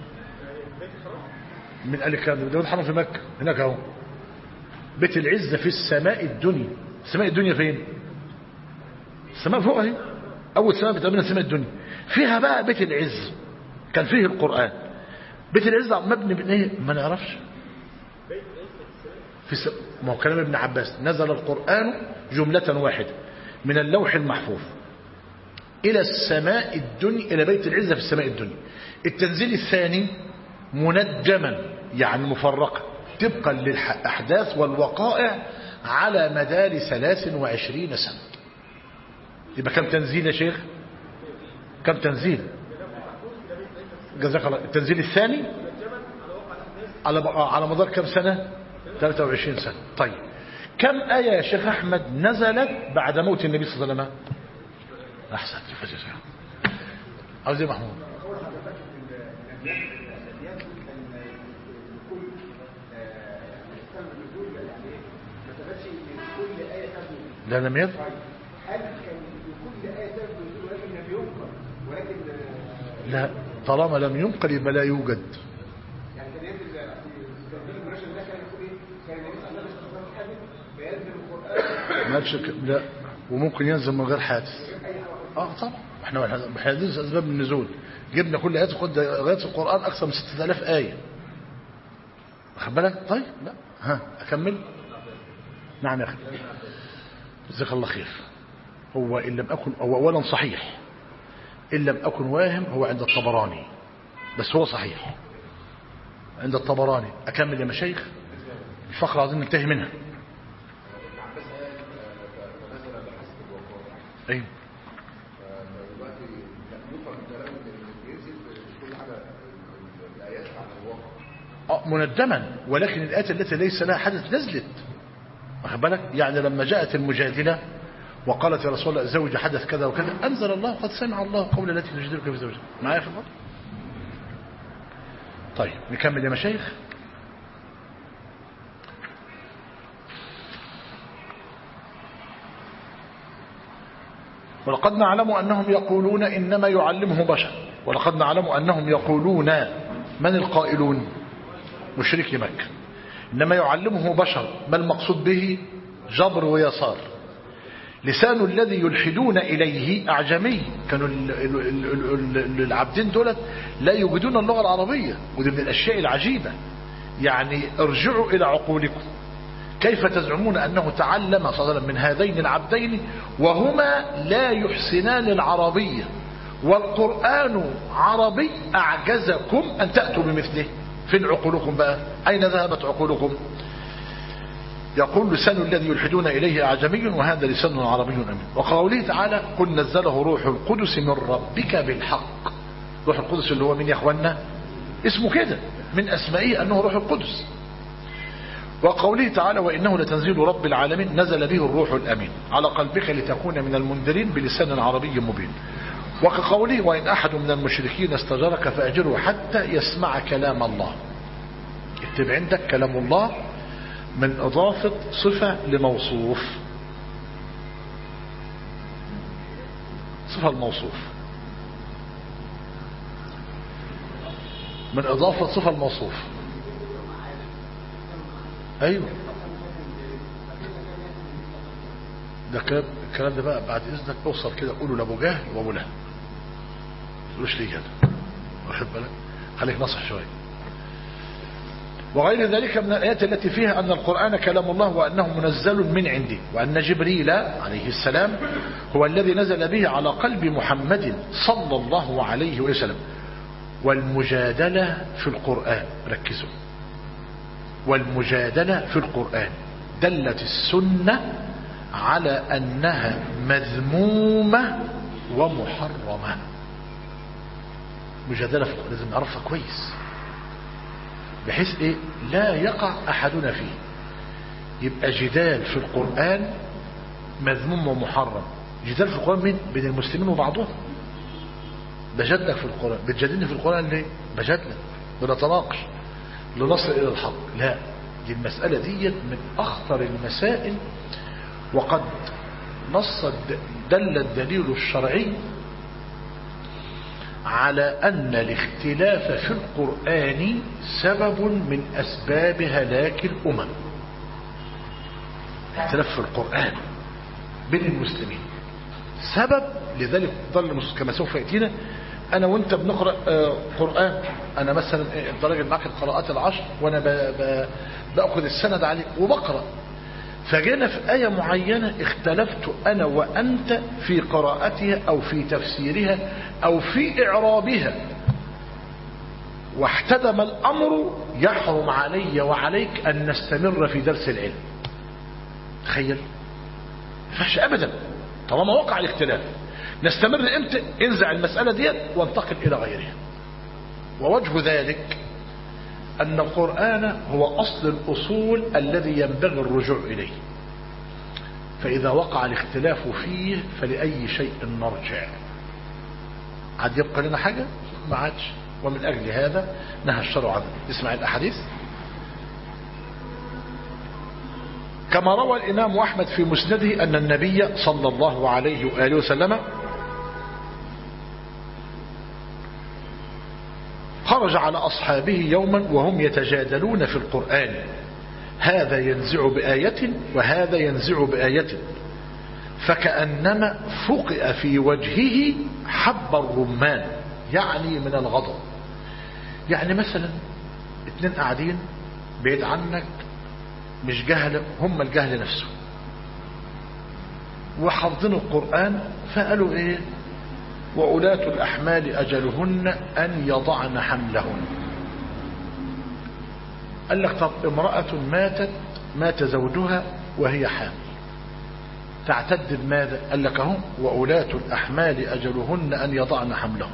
من قال الكلام ده حرم في مكة هناك اهو. بيت العزة في السماء الدنيا. السماء الدنيا فين؟ السماء فوق اهي، اول سماء بتقابلنا السماء الدنيا، فيها بقى بيت العز كان فيه القرآن. بيت العز مبني من ايه ما نعرفش. ما هو كلام ابن عباس نزل القرآن جملة واحدة من اللوح المحفوظ إلى السماء الدنيا، إلى بيت العزة في السماء الدنيا. التنزيل الثاني منجما يعني مفرقا طبقا للأحداث والوقائع على مدار 23 سنة. يبقى كم تنزيل يا شيخ؟ كم تنزيل؟ جزاك الله. التنزيل الثاني على مدار كم سنة؟ 23 سنة. طيب كم آية يا شيخ أحمد نزلت بعد موت النبي صلى الله عليه وسلم؟ أحسن تفجر. عاوز ايه محمود؟ لا لم يذكر. هل كان كل آية تنزل ولكن لم ينقل ولكن لا طالما لم ينقل يبقى لا يوجد. يعني كان ينزل في المرشد ده كان يقول ايه؟ كان النبي صلى الله عليه وسلم بينزل القرآن لا وممكن ينزل من غير حادث. طبعا احنا بندرس اسباب النزول، جبنا كل آيات غاية القرآن اكثر من 6000 آية. واخد بالك؟ طيب لا ها اكمل. نعم يا اخي جزاك الله خير. هو إن لم أكن هو أولا صحيح، إن لم أكن واهم هو عند الطبراني، بس هو صحيح عند الطبراني. أكمل يا مشايخ الفقرة عايزين ننتهي منها. أيوه منجما، ولكن الآيات التي ليس لها حدث نزلت. واخد بالك؟ يعني لما جاءت المجادلة وقالت يا رسول الله زوج حدث كذا وكذا، أنزل الله قد سمع الله قول التي تجادلك في زوجها. معايا في الفضل؟ طيب نكمل يا مشايخ. ولقد نعلم أنهم يقولون إنما يعلمه بشر. ولقد نعلم أنهم يقولون، من القائلون؟ مشركي مكة. إنما يعلمه بشر، ما المقصود به؟ جبر ويسار. لسان الذي يلحدون إليه أعجمي. كانوا العبدين دولت لا يوجدون اللغة العربية، ودي من الأشياء العجيبة. يعني ارجعوا إلى عقولكم، كيف تزعمون أنه تعلم صلى الله عليه وسلم من هذين العبدين وهما لا يحسنان العربية، والقرآن عربي، أعجزكم أن تأتوا بمثله؟ فين عقولكم بقى؟ أين ذهبت عقولكم؟ يقول لسان الذي يلحدون إليه أعجمي وهذا لسان عربي أمين. وقوله تعالى قل نزله روح القدس من ربك بالحق. روح القدس اللي هو من يا أخوانا؟ اسمه كده من أسمائه أنه روح القدس. وقوله تعالى وإنه لتنزيل رب العالمين نزل به الروح الأمين على قلبك لتكون من المنذرين بلسان عربي مبين. وكقوله وإن أحد من المشركين استجارك فأجره حتى يسمع كلام الله. اكتب عندك كلام الله من إضافة صفة لموصوف. صفة الموصوف من إضافة صفة الموصوف. أيوه ده الكلام ده بقى بعد إذنك اوصل كده قوله لأبو جهل وأبو لهب. تقولوش ليه كده؟ واخد بالك؟ خليك نصح شوية. وغير ذلك من الآيات التي فيها أن القرآن كلام الله وأنه منزل من عنده، وأن جبريل عليه السلام هو الذي نزل به على قلب محمد صلى الله عليه وسلم. والمجادلة في القرآن، ركزوا، والمجادلة في القرآن دلت السنة على أنها مذمومة ومحرمة. مجادلة في القرآن لازم نعرفها كويس بحيث ايه لا يقع احدنا فيه. يبقى جدال في القرآن مذموم ومحرم. جدال في القرآن بين المسلمين وبعضهم. بجدلك في القرآن، بتجادلني في القرآن ليه؟ بجدلك، بنتناقش لنصل الى الحق. لا، دي المسألة دي من اخطر المسائل، وقد دل الدليل الشرعي على أن الاختلاف في القرآن سبب من أسباب هلاك الأمم. اختلاف في القرآن بين المسلمين سبب. لذلك ظل كما سوف يأتينا أنا وأنت بنقرأ قرآن. أنا مثلا أنت راجل معك القراءات العشر وأنا بأخذ السند عليك وبقرأ، فجينا في آية معينة اختلفت أنا وأنت في قراءتها أو في تفسيرها أو في إعرابها، واحتدم الأمر، يحرم علي وعليك أن نستمر في درس العلم. تخيل، فش أبدا طالما وقع الاختلاف. نستمر امتى؟ انزع المسألة دي وانتقل إلى غيرها. ووجه ذلك أن القرآن هو أصل الأصول الذي ينبغي الرجوع إليه، فإذا وقع الاختلاف فيه فلأي شيء نرجع؟ عاد يبقى لنا حاجة؟ ما عادش. ومن أجل هذا نهى الشرع عنه. اسمع الأحاديث. كما روى الإمام أحمد في مسنده أن النبي صلى الله عليه وآله وسلم خرج على أصحابه يوما وهم يتجادلون في القرآن، هذا ينزع بآية وهذا ينزع بآية، فكأنما فقئ في وجهه حب الرمان، يعني من الغضب. يعني مثلا اتنين قاعدين بعيد عنك، مش جهل، هم الجهل نفسه، وحافظين القرآن، فقالوا ايه؟ وأولاة الأحمال أجلهن أن يضعن حملهن. قال لك طب امرأة مات زوجها وهي حامل، تعتد بماذا؟ قال لك اهو وأولاة الأحمال أجلهن أن يضعن حملهن.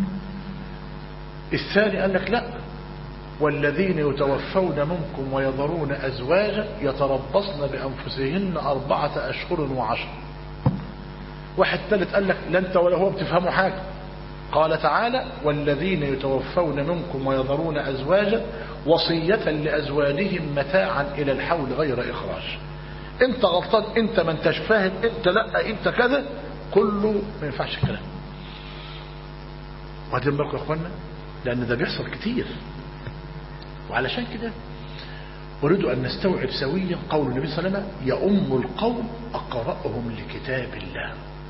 الثاني قال لك لا، والذين يتوفون منكم ويذرون أزواجا يتربصن بأنفسهن 4 أشهر و10. واحد ثالث قال لك لا انت ولا هو بتفهموا حاجة. قال تعالى والذين يتوفون منكم ويذرون أزواجا وصية لأزواجهم متاعا إلى الحول غير إخراج. انت غلطان، انت ما انتش فاهم، انت لا، انت كذا، كله ما ينفعش الكلام. وهدين بالكم يا اخوانا، لأن ده بيحصل كتير. وعلشان كده أريد أن نستوعب سويا قول النبي صلى الله عليه وسلم يؤم القوم أقرأهم لكتاب الله.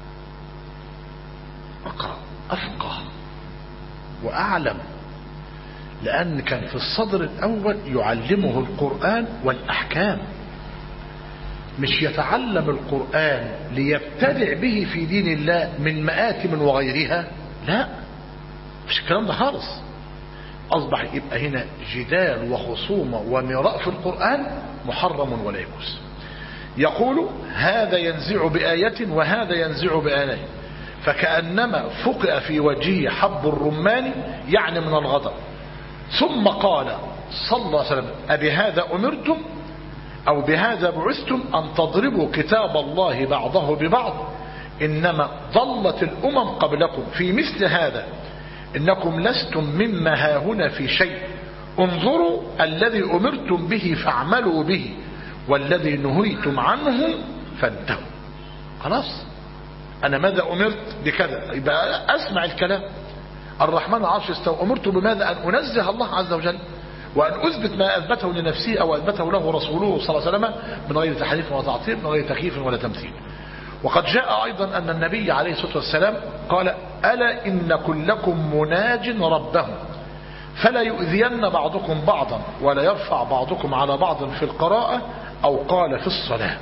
أقرأ، أفقه وأعلم، لأن كان في الصدر الأول يعلمه القرآن والأحكام، مش يتعلم القرآن ليبتدع به في دين الله من مآتم وغيرها. لا، مش الكلام ده خالص. أصبح يبقى هنا جدال وخصومة ومراء في القرآن محرم ولا يجوز. يقول هذا ينزع بآية وهذا ينزع بآية، فكأنما فقئ في وجهه حب الرمان، يعني من الغضب. ثم قال صلى الله عليه وسلم أبهذا أمرتم أو بهذا بعثتم أن تضربوا كتاب الله بعضه ببعض؟ إنما ضلت الأمم قبلكم في مثل هذا، إنكم لستم مما هاهنا في شيء، انظروا الذي أمرتم به فاعملوا به، والذي نهيتم عنه فانتهوا. خلاص أنا ماذا أمرت بكذا، يبقى أسمع الكلام. الرحمن العرش استوى، أمرت بماذا؟ أن أنزه الله عز وجل وأن أثبت ما أثبته لنفسه أو أثبته له رسوله صلى الله عليه وسلم من غير تحريف ولا تعطيل، من غير تكييف ولا تمثيل. وقد جاء أيضا أن النبي عليه الصلاة والسلام قال: ألا إن كلكم مناج ربه فلا يؤذين بعضكم بعضا ولا يرفع بعضكم على بعض في القراءة، أو قال في الصلاة.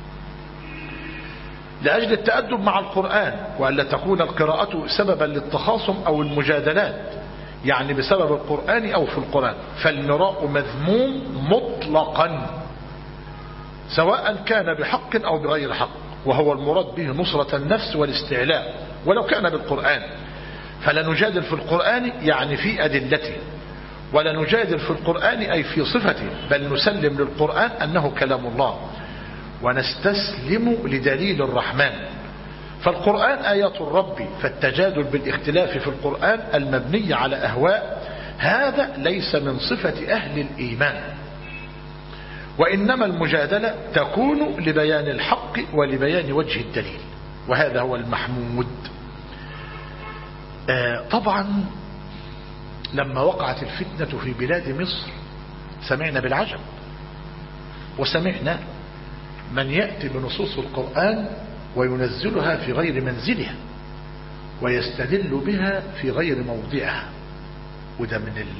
لأجل التأدب مع القرآن وألا تكون القراءة سببا للتخاصم أو المجادلات، يعني بسبب القرآن أو في القرآن، فالمراء مذموم مطلقا سواء كان بحق أو بغير حق، وهو المراد به نصرة النفس والاستعلاء ولو كان بالقرآن. فلا نجادل في القرآن يعني في أدلته، ولا نجادل في القرآن أي في صفته، بل نسلم للقرآن أنه كلام الله ونستسلم لدليل الرحمن. فالقرآن آيات الرب، فالتجادل بالاختلاف في القرآن المبني على أهواء هذا ليس من صفة أهل الإيمان، وإنما المجادلة تكون لبيان الحق ولبيان وجه الدليل، وهذا هو المحمود. طبعا لما وقعت الفتنة في بلاد مصر سمعنا بالعجب، وسمعنا من يأتي بنصوص القرآن وينزلها في غير منزلها ويستدل بها في غير موضعها، وده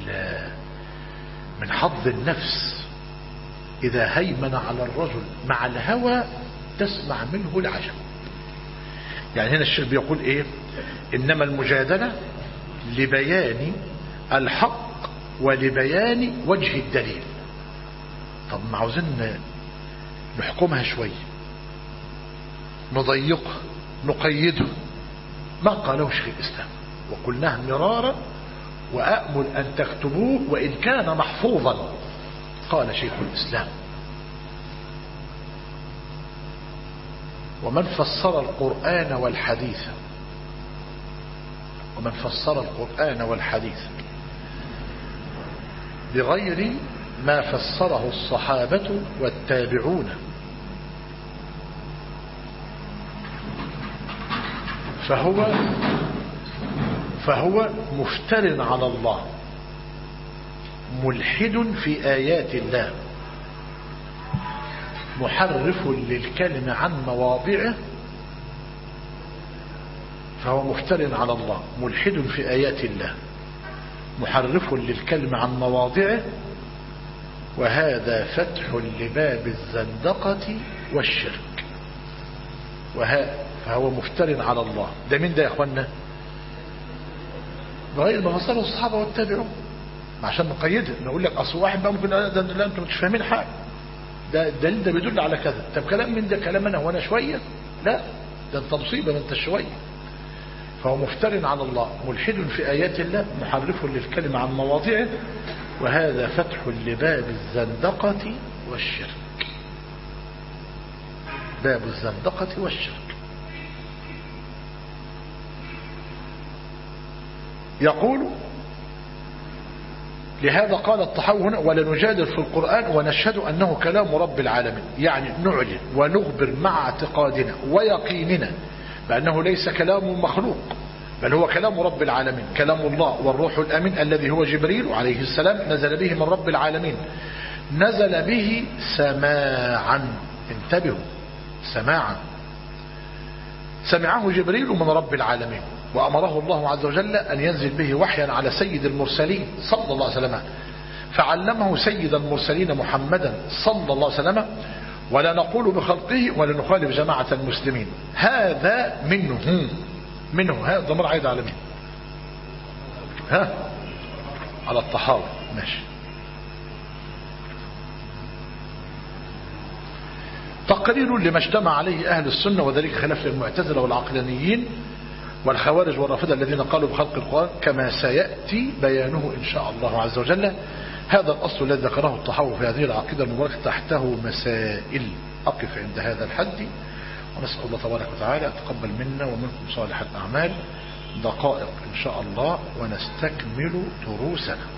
من حظ النفس إذا هيمن على الرجل مع الهوى تسمع منه العجب. يعني هنا الشيخ بيقول إيه؟ إنما المجادلة لبيان الحق ولبيان وجه الدليل. طب ما عاوزين نحكمها شوية، نضيقها، نقيدها. ما قاله شيخ الإسلام وقلناه مرارا وأأمل أن تكتبوه وإن كان محفوظا. قال شيخ الإسلام: ومن فسر القرآن والحديث بغير ما فسره الصحابة والتابعون فهو مفتر على الله، ملحد في آيات الله، محرف للكلم عن مواضعه. فهو مفتر على الله، ملحد في آيات الله، محرف للكلم عن مواضعه، وهذا فتح لباب الزندقة والشرك. فهو مفتر على الله. ده مين ده يا اخوانا؟ بغير ما فسره الصحابة والتابعون. عشان نقيدها نقول لك اصل واحد بقى ممكن لا انتم مش فاهمين حاجه، ده الدليل ده بيدل على كذا. طب كلام من ده كلام انا وانا شويه؟ لا، ده انت مصيبه، ده انت شويه. فهو مفتر على الله، ملحد في آيات الله، محرف للكلمة عن مواضعه، وهذا فتح لباب الزندقة والشرك. باب الزندقة والشرك. يقول: لهذا قال الطحاوي هنا: ولا نجادل في القرآن ونشهد أنه كلام رب العالمين، يعني نعلن ونخبر مع اعتقادنا ويقيننا بأنه ليس كلام مخلوق، بل هو كلام رب العالمين، كلام الله، والروح الأمين الذي هو جبريل عليه السلام نزل به من رب العالمين، نزل به سماعا. انتبهوا، سماعا، سمعه جبريل من رب العالمين، وأمره الله عز وجل أن ينزل به وحيا على سيد المرسلين صلى الله عليه وسلم، فعلمه سيد المرسلين محمدا صلى الله عليه وسلم، ولا نقول بخلقه ولا نخالف جماعة المسلمين. هذا منه هذا ضمير عايد على مين؟ على الطحاوي. ماشي. تقرير لما اجتمع عليه أهل السنة، وذلك خلاف المعتزلة والعقلانيين والخوارج والرافضة الذين قالوا بخلق القرآن، كما سيأتي بيانه إن شاء الله عز وجل. هذا الأصل الذي ذكره الطحاوي في هذه العقيدة المباركة، تحته مسائل. أقف عند هذا الحد، ونسأل الله تبارك وتعالى يتقبل منا ومنكم صالح الأعمال. دقائق إن شاء الله ونستكمل دروسنا.